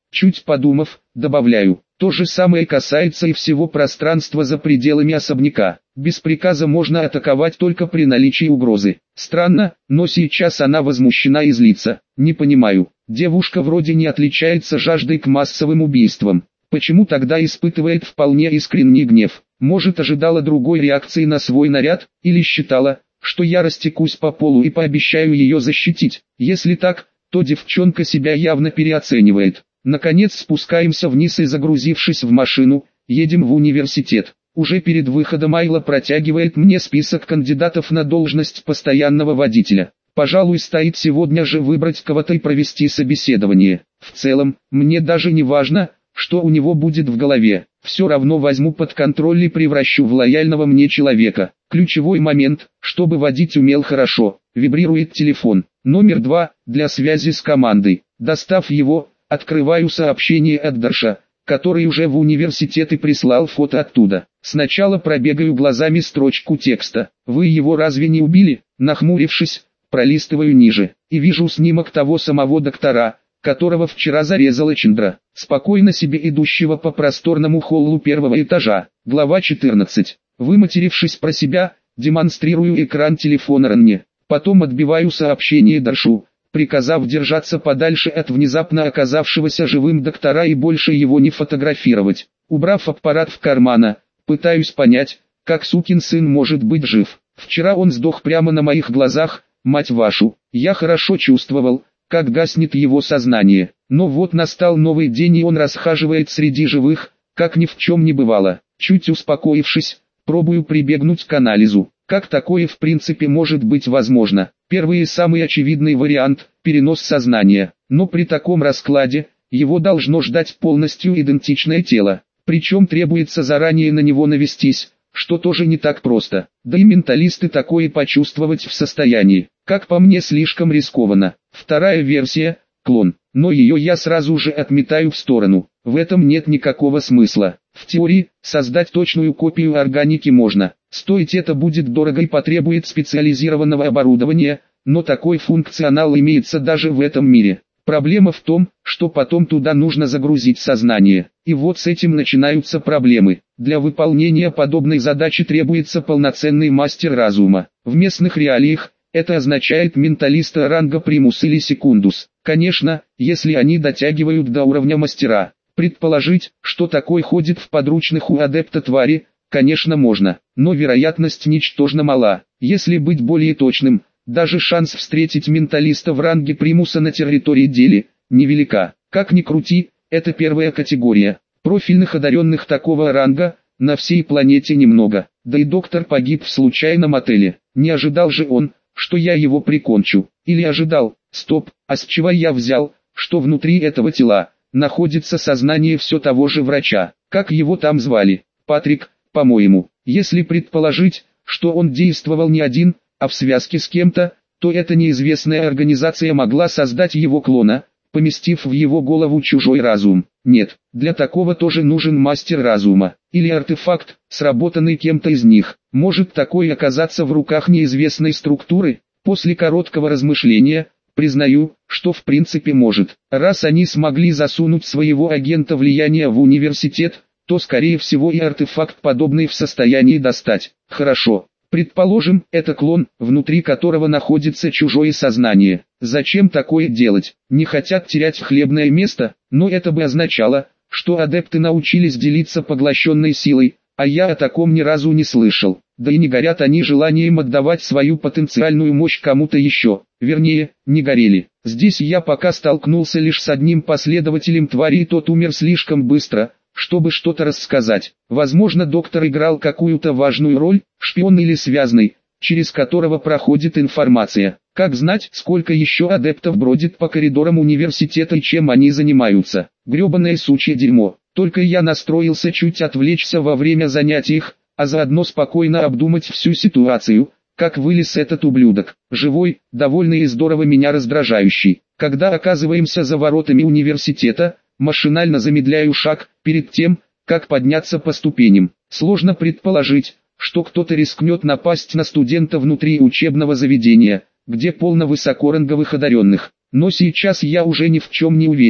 Чуть подумав, добавляю, то же самое касается и всего пространства за пределами особняка. Без приказа можно атаковать только при наличии угрозы. Странно, но сейчас она возмущена и злится. Не понимаю, девушка вроде не отличается жаждой к массовым убийствам. Почему тогда испытывает вполне искренний гнев? Может, ожидала другой реакции на свой наряд, или считала, что я растекусь по полу и пообещаю ее защитить. Если так, то девчонка себя явно переоценивает. Наконец спускаемся вниз и, загрузившись в машину, едем в университет. Уже перед выходом Айла протягивает мне список кандидатов на должность постоянного водителя. Пожалуй, стоит сегодня же выбрать кого-то и провести собеседование. В целом, мне даже не важно, что у него будет в голове. Все равно возьму под контроль и превращу в лояльного мне человека. Ключевой момент, чтобы водить умел хорошо. Вибрирует телефон. Номер 2, для связи с командой. Достав его, открываю сообщение от Дарша, который уже в университет и прислал фото оттуда. Сначала пробегаю глазами строчку текста. «Вы его разве не убили?» Нахмурившись, пролистываю ниже, и вижу снимок того самого доктора, которого вчера зарезала Чандра, спокойно себе идущего по просторному холлу первого этажа. Глава 14. Выматерившись про себя, демонстрирую экран телефона Ранне. Потом отбиваю сообщение Даршу, приказав держаться подальше от внезапно оказавшегося живым доктора и больше его не фотографировать. Убрав аппарат в кармана, пытаюсь понять, как сукин сын может быть жив. Вчера он сдох прямо на моих глазах, мать вашу. Я хорошо чувствовал, как гаснет его сознание. Но вот настал новый день, и он расхаживает среди живых, как ни в чем не бывало. Чуть успокоившись, пробую прибегнуть к анализу. Как такое в принципе может быть возможно? Первый и самый очевидный вариант – перенос сознания. Но при таком раскладе, его должно ждать полностью идентичное тело. Причем требуется заранее на него навестись, что тоже не так просто. Да и менталисты такое почувствовать в состоянии. Как по мне, слишком рискованно. Вторая версия – клон. Но ее я сразу же отметаю в сторону. В этом нет никакого смысла. В теории, создать точную копию органики можно. Стоить это будет дорого и потребует специализированного оборудования, но такой функционал имеется даже в этом мире. Проблема в том, что потом туда нужно загрузить сознание. И вот с этим начинаются проблемы. Для выполнения подобной задачи требуется полноценный мастер разума. В местных реалиях это означает менталиста ранга примус или секундус. Конечно, если они дотягивают до уровня мастера. Предположить, что такой ходит в подручных у адепта твари, конечно можно, но вероятность ничтожно мала. Если быть более точным, даже шанс встретить менталиста в ранге примуса на территории Дели невелика. Как ни крути, это первая категория. Профильных одаренных такого ранга на всей планете немного. Да и доктор погиб в случайном отеле. Не ожидал же он, что я его прикончу. Или ожидал? Стоп, а с чего я взял, что внутри этого тела находится сознание все того же врача? Как его там звали? Патрик, по-моему. Если предположить, что он действовал не один, а в связке с кем-то, то эта неизвестная организация могла создать его клона, поместив в его голову чужой разум. Нет, для такого тоже нужен мастер разума, или артефакт, сработанный кем-то из них. Может такое оказаться в руках неизвестной структуры? После короткого размышления, признаю, что в принципе может. Раз они смогли засунуть своего агента влияния в университет, то скорее всего и артефакт подобный в состоянии достать. Хорошо. Предположим, это клон, внутри которого находится чужое сознание. Зачем такое делать? Не хотят терять хлебное место, но это бы означало, что адепты научились делиться поглощенной силой, а я о таком ни разу не слышал. Да и не горят они желанием отдавать свою потенциальную мощь кому-то еще. Вернее, не горели. Здесь я пока столкнулся лишь с одним последователем твари, и тот умер слишком быстро, чтобы что-то рассказать. Возможно, доктор играл какую-то важную роль, шпион или связный, через которого проходит информация. Как знать, сколько еще адептов бродит по коридорам университета и чем они занимаются. Гребаное сучье дерьмо. Только я настроился чуть отвлечься во время занятий, а заодно спокойно обдумать всю ситуацию, как вылез этот ублюдок. Живой, довольный и здорово меня раздражающий. Когда оказываемся за воротами университета, машинально замедляю шаг, перед тем, как подняться по ступеням. Сложно предположить, что кто-то рискнет напасть на студента внутри учебного заведения, где полно высокоранговых одаренных. Но сейчас я уже ни в чем не уверен. К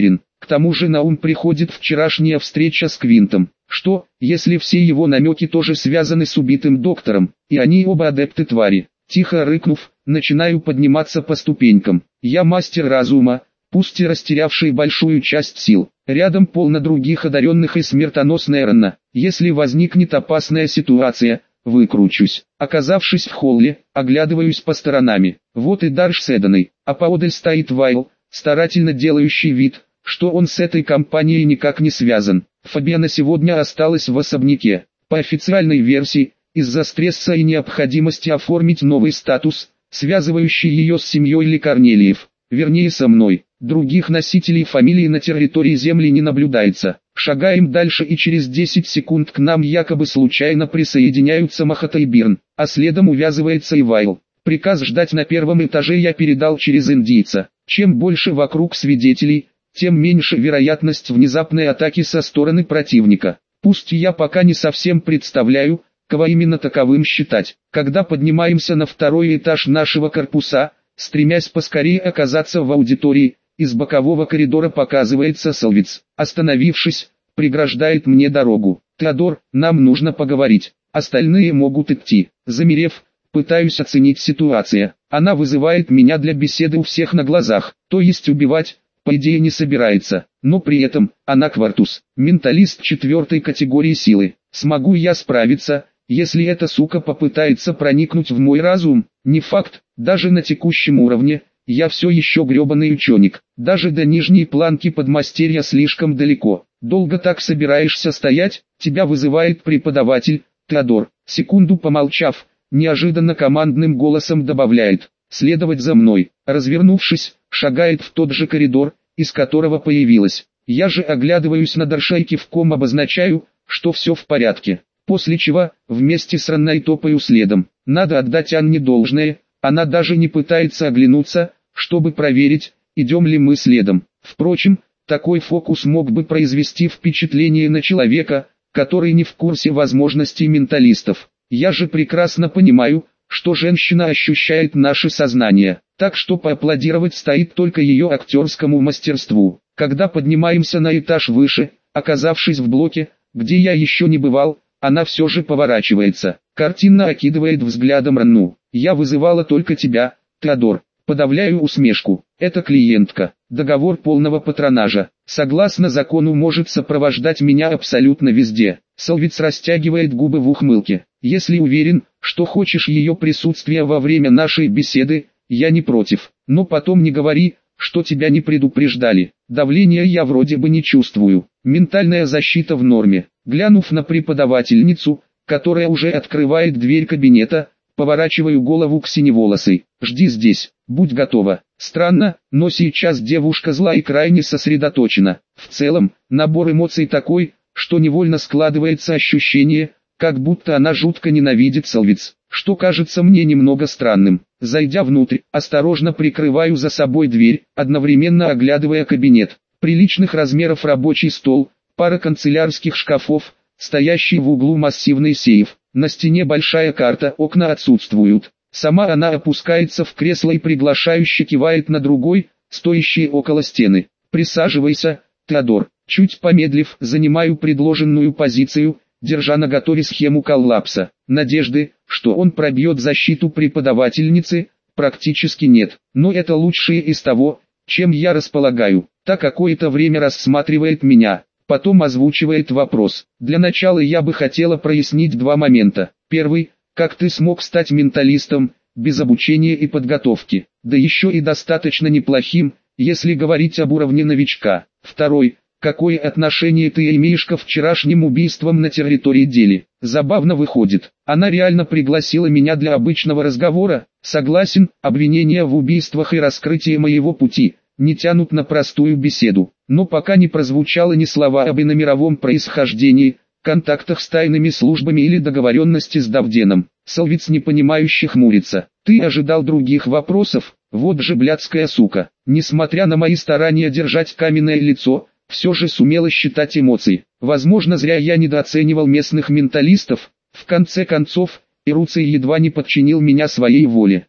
тому же на ум приходит вчерашняя встреча с Квинтом. Что, если все его намеки тоже связаны с убитым доктором, и они оба адепты твари? Тихо рыкнув, начинаю подниматься по ступенькам. Я мастер разума, пусть и растерявший большую часть сил. Рядом полно других одаренных и смертоносная рана. Если возникнет опасная ситуация, выкручусь. Оказавшись в холле, оглядываюсь по сторонам. Вот и Дарш с Эданой, а поодаль стоит Вайл, старательно делающий вид, что он с этой компанией никак не связан. Фабиана сегодня осталась в особняке. По официальной версии, из-за стресса и необходимости оформить новый статус, связывающий ее с семьей Ли Корнелиев. Вернее со мной. Других носителей фамилии на территории Земли не наблюдается. Шагаем дальше, и через 10 секунд к нам якобы случайно присоединяются Махата и Бирн, а следом увязывается и Вайл. Приказ ждать на первом этаже я передал через индийца. Чем больше вокруг свидетелей, тем меньше вероятность внезапной атаки со стороны противника. Пусть я пока не совсем представляю, кого именно таковым считать. Когда поднимаемся на второй этаж нашего корпуса, стремясь поскорее оказаться в аудитории, из бокового коридора показывается Солвиц. Остановившись, преграждает мне дорогу. «Теодор, нам нужно поговорить. Остальные могут идти». Замерев, пытаюсь оценить ситуацию. Она вызывает меня для беседы у всех на глазах, то есть убивать, по идее, не собирается. Но при этом, она Квартус, менталист 4-й категории силы. Смогу я справиться, если эта сука попытается проникнуть в мой разум? Не факт, даже на текущем уровне. Я все еще гребаный ученик, даже до нижней планки подмастерья слишком далеко. Долго так собираешься стоять? Тебя вызывает преподаватель, Теодор. Секунду помолчав, неожиданно командным голосом добавляет: следовать за мной. Развернувшись, шагает в тот же коридор, из которого появилась. Я же оглядываюсь на Дарша и кивком обозначаю, что все в порядке. После чего, вместе с Ранной топаю следом. Надо отдать Анне должное, она даже не пытается оглянуться, чтобы проверить, идем ли мы следом. Впрочем, такой фокус мог бы произвести впечатление на человека, который не в курсе возможностей менталистов. Я же прекрасно понимаю, что женщина ощущает наше сознание, так что поаплодировать стоит только ее актерскому мастерству. Когда поднимаемся на этаж выше, оказавшись в блоке, где я еще не бывал, она все же поворачивается, картинно окидывает взглядом Ранну. «Я вызывала только тебя, Теодор». Подавляю усмешку. Это клиентка. Договор полного патронажа. Согласно закону может сопровождать меня абсолютно везде. Солвиц растягивает губы в ухмылке. Если уверен, что хочешь ее присутствия во время нашей беседы, я не против. Но потом не говори, что тебя не предупреждали. Давления я вроде бы не чувствую. Ментальная защита в норме. Глянув на преподавательницу, которая уже открывает дверь кабинета, поворачиваю голову к синеволосой. «Жди здесь, будь готова». Странно, но сейчас девушка зла и крайне сосредоточена. В целом, набор эмоций такой, что невольно складывается ощущение, как будто она жутко ненавидит Солвиц, что кажется мне немного странным. Зайдя внутрь, осторожно прикрываю за собой дверь, одновременно оглядывая кабинет. Приличных размеров рабочий стол, пара канцелярских шкафов, стоящий в углу массивный сейф. На стене большая карта, окна отсутствуют. Сама она опускается в кресло и приглашающе кивает на другой, стоящий около стены. «Присаживайся, Теодор». Чуть помедлив, занимаю предложенную позицию, держа наготове схему коллапса. Надежды, что он пробьет защиту преподавательницы, практически нет. Но это лучшее из того, чем я располагаю. Та какое-то время рассматривает меня. Потом озвучивает вопрос. Для начала я бы хотела прояснить два момента. Первый, как ты смог стать менталистом, без обучения и подготовки, да еще и достаточно неплохим, если говорить об уровне новичка. Второй, какое отношение ты имеешь ко вчерашним убийствам на территории Дели? Забавно выходит, она реально пригласила меня для обычного разговора. Согласен, обвинения в убийствах и раскрытие моего пути не тянут на простую беседу, но пока не прозвучало ни слова об иномировом происхождении, контактах с тайными службами или договоренности с Давденом. Солвиц непонимающе хмурится. Ты ожидал других вопросов? Вот же блядская сука. Несмотря на мои старания держать каменное лицо, все же сумела считать эмоции. Возможно, зря я недооценивал местных менталистов. В конце концов, Ируций едва не подчинил меня своей воле.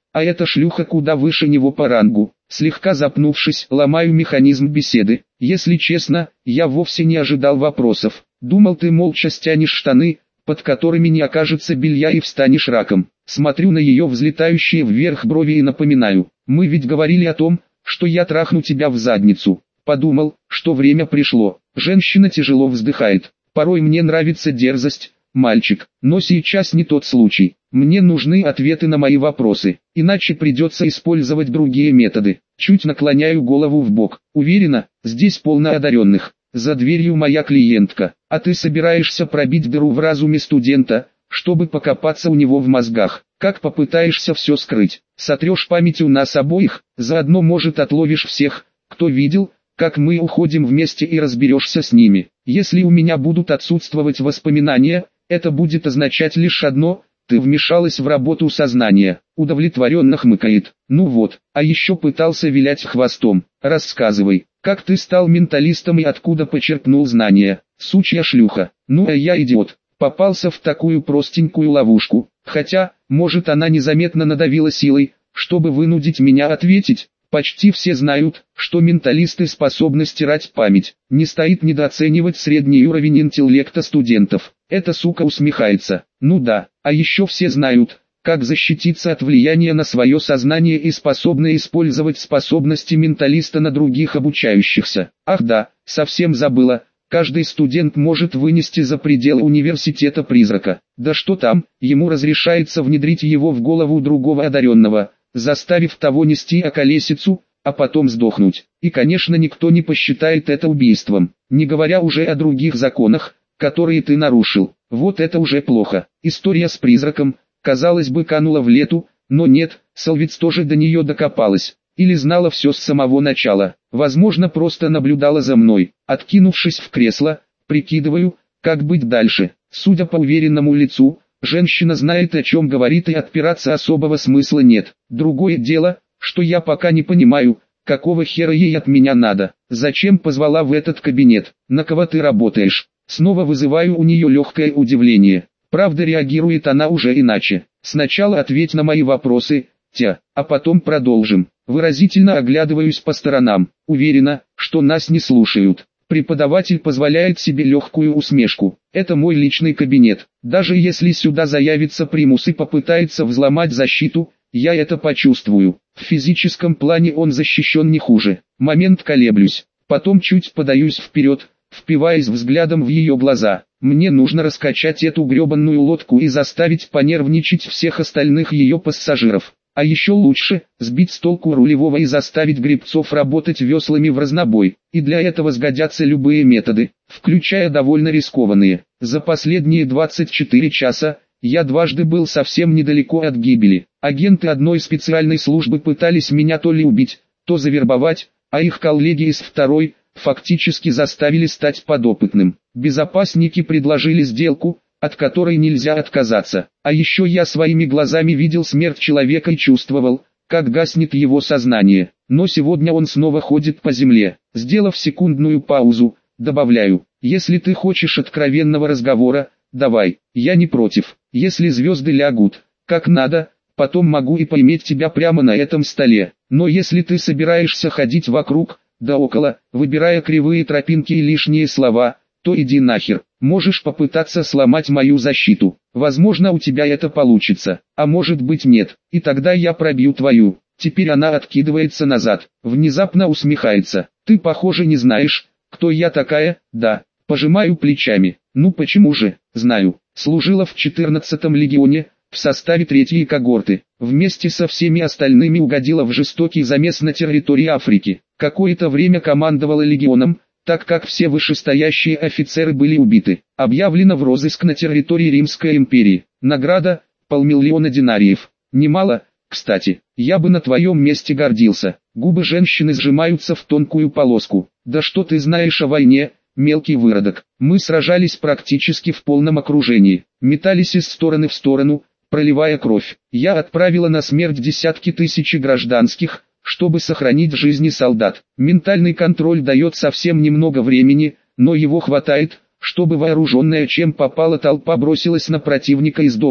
А эта шлюха куда выше него по рангу. Слегка запнувшись, ломаю механизм беседы. Если честно, я вовсе не ожидал вопросов. Думал, ты молча стянешь штаны, под которыми не окажется белья, и встанешь раком. Смотрю на ее взлетающие вверх брови и напоминаю. Мы ведь говорили о том, что я трахну тебя в задницу. Подумал, что время пришло. Женщина тяжело вздыхает. Порой мне нравится дерзость, мальчик, но сейчас не тот случай. Мне нужны ответы на мои вопросы, иначе придется использовать другие методы. Чуть наклоняю голову в бок. Уверена, здесь полно одаренных. За дверью моя клиентка, а ты собираешься пробить дыру в разуме студента, чтобы покопаться у него в мозгах. Как попытаешься все скрыть? Сотрешь память у нас обоих, заодно может отловишь всех, кто видел, как мы уходим вместе, и разберешься с ними. Если у меня будут отсутствовать воспоминания, это будет означать лишь одно: ты вмешалась в работу сознания. Удовлетворенно хмыкает. Ну вот, а еще пытался вилять хвостом. Рассказывай, как ты стал менталистом и откуда почерпнул знания. Сучья шлюха. Ну а я идиот. Попался в такую простенькую ловушку. Хотя, может, она незаметно надавила силой, чтобы вынудить меня ответить. Почти все знают, что менталисты способны стирать память. Не стоит недооценивать средний уровень интеллекта студентов. Эта сука усмехается. Ну да, а еще все знают, как защититься от влияния на свое сознание и способны использовать способности менталиста на других обучающихся. Ах да, совсем забыла. Каждый студент может вынести за пределы университета призрака. Да что там, ему разрешается внедрить его в голову другого одаренного, заставив того нести околесицу, а потом сдохнуть. И конечно, никто не посчитает это убийством, не говоря уже о других законах, которые ты нарушил. Вот это уже плохо. История с призраком, казалось бы, канула в лету, но нет, Солвиц тоже до нее докопалась. Или знала все с самого начала. Возможно, просто наблюдала за мной. Откинувшись в кресло, прикидываю, как быть дальше. Судя по уверенному лицу, женщина знает, о чем говорит, и отпираться особого смысла нет. Другое дело, что я пока не понимаю, какого хера ей от меня надо. Зачем позвала в этот кабинет? На кого ты работаешь? Снова вызываю у нее легкое удивление. Правда, реагирует она уже иначе. Сначала ответь на мои вопросы, а потом продолжим. Выразительно оглядываюсь по сторонам. Уверена, что нас не слушают. Преподаватель позволяет себе легкую усмешку. Это мой личный кабинет. Даже если сюда заявится примус и попытается взломать защиту, я это почувствую. В физическом плане он защищен не хуже. Момент колеблюсь. Потом чуть подаюсь вперед, впиваясь взглядом в ее глаза. Мне нужно раскачать эту гребанную лодку и заставить понервничать всех остальных ее пассажиров. А еще лучше, сбить с толку рулевого и заставить гребцов работать веслами в разнобой. И для этого сгодятся любые методы, включая довольно рискованные. За последние 24 часа я дважды был совсем недалеко от гибели. Агенты одной специальной службы пытались меня то ли убить, то завербовать, а их коллеги из второй фактически заставили стать подопытным. Безопасники предложили сделку, от которой нельзя отказаться. А еще я своими глазами видел смерть человека и чувствовал, как гаснет его сознание. Но сегодня он снова ходит по земле. Сделав секундную паузу, добавляю: если ты хочешь откровенного разговора, давай, я не против. Если звезды лягут, как надо, потом могу и поиметь тебя прямо на этом столе. Но если ты собираешься ходить вокруг, да около, выбирая кривые тропинки и лишние слова, то иди нахер. Можешь попытаться сломать мою защиту. Возможно, у тебя это получится, а может быть нет, и тогда я пробью твою. Теперь она откидывается назад, внезапно усмехается. Ты, похоже, не знаешь, кто я такая. Да, пожимаю плечами. Ну почему же? Знаю. Служила в 14-м легионе, в составе 3-й когорты. Вместе со всеми остальными угодила в жестокий замес на территории Африки. Какое-то время командовала легионом, так как все вышестоящие офицеры были убиты. Объявлено в розыск на территории Римской империи. Награда – 500 000 динариев. Немало, кстати. Я бы на твоем месте гордился. Губы женщины сжимаются в тонкую полоску. Да что ты знаешь о войне, мелкий выродок. Мы сражались практически в полном окружении. Метались из стороны в сторону, проливая кровь. Я отправила на смерть десятки тысяч гражданских, чтобы сохранить жизни солдат. Ментальный контроль дает совсем немного времени, но его хватает, чтобы вооруженная чем попала толпа бросилась на противника и сдохла.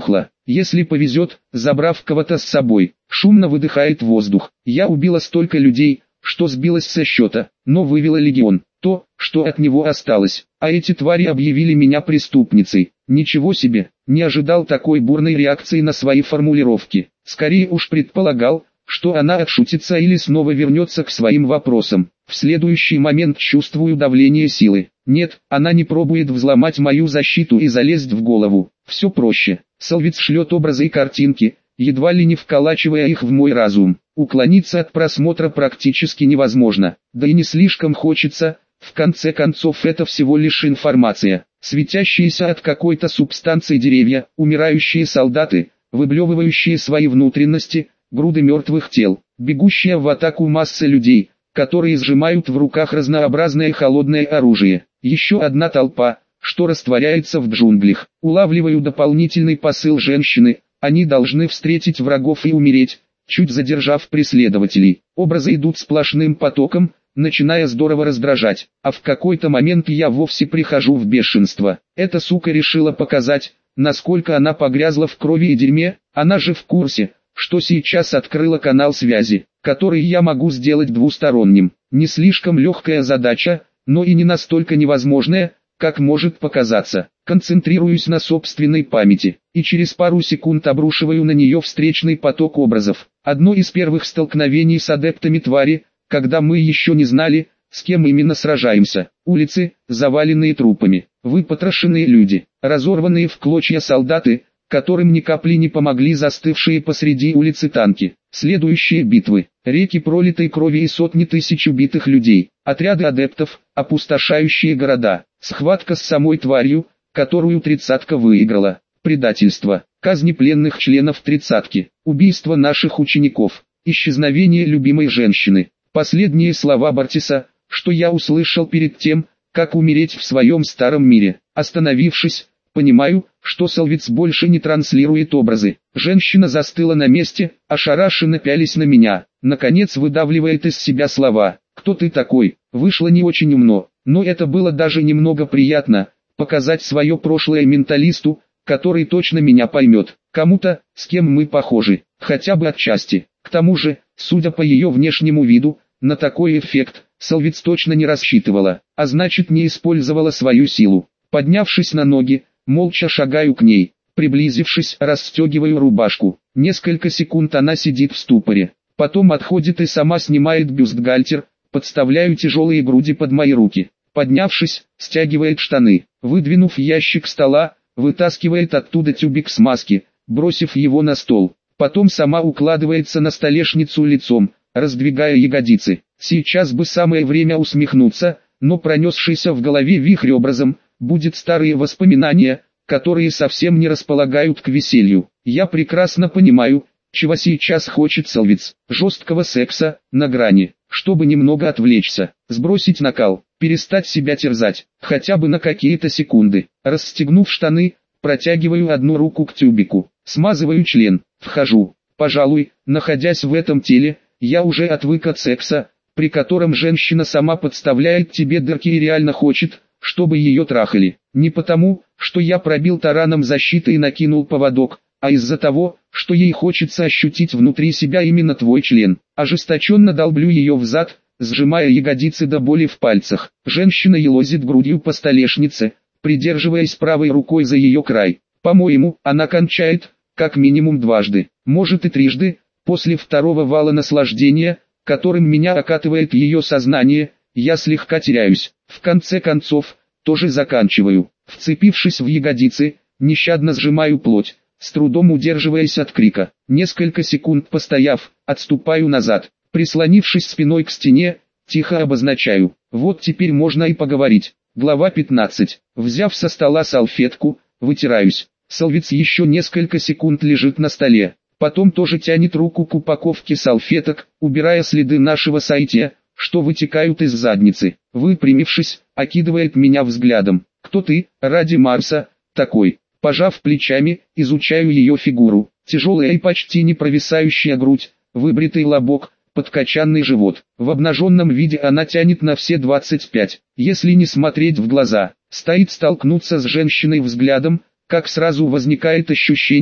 если повезет, забрав кого-то с собой. Шумно выдыхает воздух. Я убила столько людей, что сбилась со счета, но вывела легион. То, что от него осталось. А эти твари объявили меня преступницей. Ничего себе, не ожидал такой бурной реакции на свои формулировки. Скорее уж предполагал, что она отшутится или снова вернется к своим вопросам. В следующий момент чувствую давление силы. Нет, она не пробует взломать мою защиту и залезть в голову. Все проще. Солвиц шлет образы и картинки, едва ли не вколачивая их в мой разум. Уклониться от просмотра практически невозможно. Да и не слишком хочется. В конце концов, это всего лишь информация. Светящиеся от какой-то субстанции деревья, умирающие солдаты, выблевывающие свои внутренности, груды мертвых тел, бегущая в атаку масса людей, которые сжимают в руках разнообразное холодное оружие. Еще одна толпа, что растворяется в джунглях. Улавливаю дополнительный посыл женщины: они должны встретить врагов и умереть, чуть задержав преследователей. Образы идут сплошным потоком, начиная здорово раздражать, а в какой-то момент я вовсе прихожу в бешенство. Эта сука решила показать, насколько она погрязла в крови и дерьме. Она же в курсе, что сейчас открыла канал связи, который я могу сделать двусторонним. Не слишком легкая задача, но и не настолько невозможная, как может показаться. Концентрируюсь на собственной памяти, и через пару секунд обрушиваю на нее встречный поток образов. Одно из первых столкновений с адептами твари, когда мы еще не знали, с кем именно сражаемся. Улицы, заваленные трупами, выпотрошенные люди, разорванные в клочья солдаты, которым ни капли не помогли застывшие посреди улицы танки. Следующие битвы, реки пролитой крови и сотни тысяч убитых людей, отряды адептов, опустошающие города, схватка с самой тварью, которую тридцатка выиграла, предательство, казни пленных членов тридцатки, убийство наших учеников, исчезновение любимой женщины. Последние слова Бартиса, что я услышал перед тем, как умереть в своем старом мире. Остановившись, понимаю, что Солвиц больше не транслирует образы. Женщина застыла на месте, ошарашенно пялись на меня. Наконец выдавливает из себя слова: «Кто ты такой?» Вышло не очень умно, но это было даже немного приятно, показать свое прошлое менталисту, который точно меня поймет. Кому-то, с кем мы похожи, хотя бы отчасти. К тому же, судя по ее внешнему виду, на такой эффект Солвиц точно не рассчитывала, а значит не использовала свою силу. Поднявшись на ноги, молча шагаю к ней. Приблизившись, расстегиваю рубашку. Несколько секунд она сидит в ступоре. Потом отходит и сама снимает бюстгальтер. Подставляю тяжелые груди под мои руки. Поднявшись, стягивает штаны. Выдвинув ящик стола, вытаскивает оттуда тюбик смазки, бросив его на стол. Потом сама укладывается на столешницу лицом, раздвигая ягодицы. Сейчас бы самое время усмехнуться, но пронесшийся в голове вихрь образом, будет старые воспоминания, которые совсем не располагают к веселью. Я прекрасно понимаю, чего сейчас хочет Солвиц. Жесткого секса, на грани, чтобы немного отвлечься, сбросить накал, перестать себя терзать, хотя бы на какие-то секунды. Расстегнув штаны, протягиваю одну руку к тюбику, смазываю член, вхожу. Пожалуй, находясь в этом теле, я уже отвык от секса, при котором женщина сама подставляет тебе дырки и реально хочет, чтобы ее трахали. Не потому, что я пробил тараном защиты и накинул поводок, а из-за того, что ей хочется ощутить внутри себя именно твой член. Ожесточенно долблю ее взад, сжимая ягодицы до боли в пальцах. Женщина елозит грудью по столешнице, придерживаясь правой рукой за ее край. По-моему, она кончает, как минимум дважды, может и трижды, после второго вала наслаждения, которым меня окатывает ее сознание, я слегка теряюсь. В конце концов, тоже заканчиваю. Вцепившись в ягодицы, нещадно сжимаю плоть, с трудом удерживаясь от крика. Несколько секунд постояв, отступаю назад. Прислонившись спиной к стене, тихо обозначаю: вот теперь можно и поговорить. Глава 15. Взяв со стола салфетку, вытираюсь. Солвиц еще несколько секунд лежит на столе. Потом тоже тянет руку к упаковке салфеток, убирая следы нашего соития, что вытекают из задницы. Выпрямившись, окидывает меня взглядом. «Кто ты, ради Марса, такой?» Пожав плечами, изучаю ее фигуру. Тяжелая и почти не провисающая грудь, выбритый лобок, подкачанный живот. В обнаженном виде она тянет на все 25. Если не смотреть в глаза, стоит столкнуться с женщиной взглядом, как сразу возникает ощущение,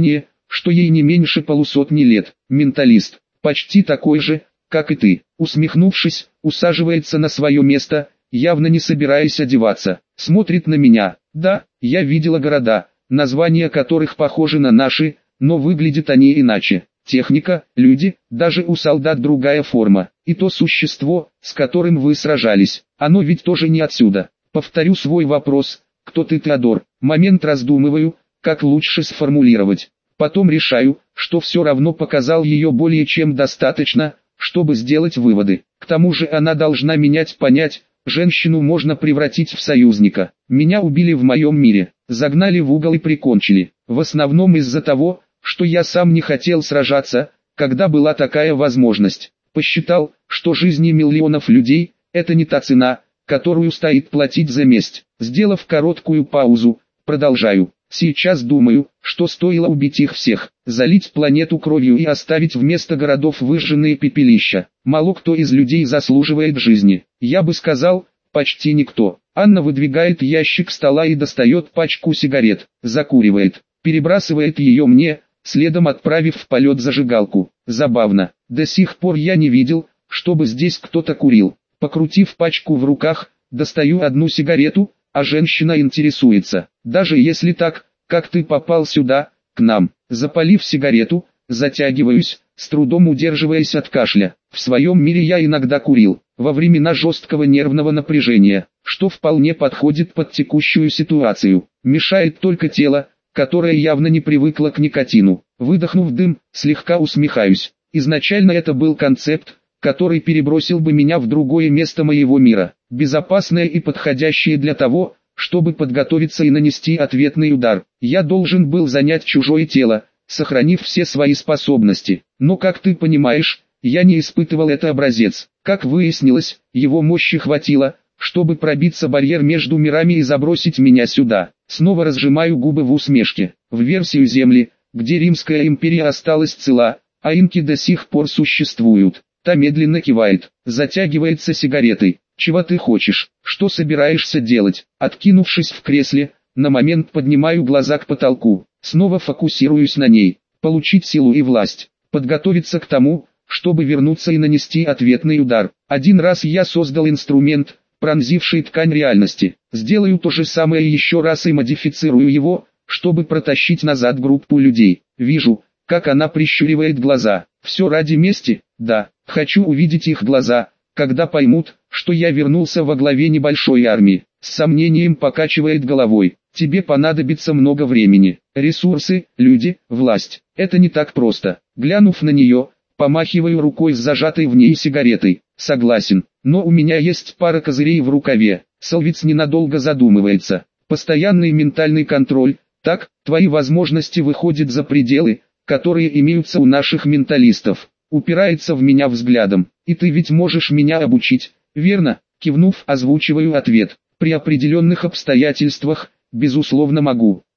что ей не меньше полусотни лет. Менталист, почти такой же, как и ты. Усмехнувшись, усаживается на свое место, явно не собираясь одеваться. Смотрит на меня. Да, я видела города, названия которых похожи на наши, но выглядят они иначе. Техника, люди, даже у солдат другая форма. И то существо, с которым вы сражались, оно ведь тоже не отсюда. Повторю свой вопрос: кто ты, Теодор? Момент раздумываю, как лучше сформулировать. Потом решаю, что все равно показал ее более чем достаточно, чтобы сделать выводы. К тому же она должна менять понять, женщину можно превратить в союзника. Меня убили в моем мире, загнали в угол и прикончили. В основном из-за того, что я сам не хотел сражаться, когда была такая возможность. Посчитал, что жизни миллионов людей – это не та цена, которую стоит платить за месть. Сделав короткую паузу, продолжаю. Сейчас думаю, что стоило убить их всех, залить планету кровью и оставить вместо городов выжженные пепелища. Мало кто из людей заслуживает жизни. Я бы сказал, почти никто. Анна выдвигает ящик стола и достает пачку сигарет, закуривает, перебрасывает ее мне, следом отправив в полет зажигалку. Забавно, до сих пор я не видел, чтобы здесь кто-то курил. Покрутив пачку в руках, достаю одну сигарету, а женщина интересуется: даже если так, как ты попал сюда, к нам? Запалив сигарету, затягиваюсь, с трудом удерживаясь от кашля. В своем мире я иногда курил, во времена жесткого нервного напряжения, что вполне подходит под текущую ситуацию. Мешает только тело, которое явно не привыкло к никотину. Выдохнув дым, слегка усмехаюсь. Изначально это был концепт, который перебросил бы меня в другое место моего мира, безопасное и подходящее для того, чтобы подготовиться и нанести ответный удар. Я должен был занять чужое тело, сохранив все свои способности. Но, как ты понимаешь, я не испытывал это образец. Как выяснилось, его мощи хватило, чтобы пробиться барьер между мирами и забросить меня сюда. Снова разжимаю губы в усмешке. В версию Земли, где Римская империя осталась цела, а инки до сих пор существуют. Та медленно кивает, затягивается сигаретой. Чего ты хочешь? Что собираешься делать? Откинувшись в кресле, на момент поднимаю глаза к потолку. Снова фокусируюсь на ней. Получить силу и власть. Подготовиться к тому, чтобы вернуться и нанести ответный удар. Один раз я создал инструмент, пронзивший ткань реальности. Сделаю то же самое еще раз и модифицирую его, чтобы протащить назад группу людей. Вижу, как она прищуривает глаза. Все ради мести? Да, хочу увидеть их глаза, когда поймут, что я вернулся во главе небольшой армии. С сомнением покачивает головой. Тебе понадобится много времени, ресурсы, люди, власть. Это не так просто. Глянув на нее, помахиваю рукой с зажатой в ней сигаретой. Согласен, но у меня есть пара козырей в рукаве. Солвиц ненадолго задумывается. Постоянный ментальный контроль. Так, твои возможности выходят за пределы, которые имеются у наших менталистов. Упирается в меня взглядом. И ты ведь можешь меня обучить, верно? Кивнув, озвучиваю ответ. При определенных обстоятельствах, безусловно, могу.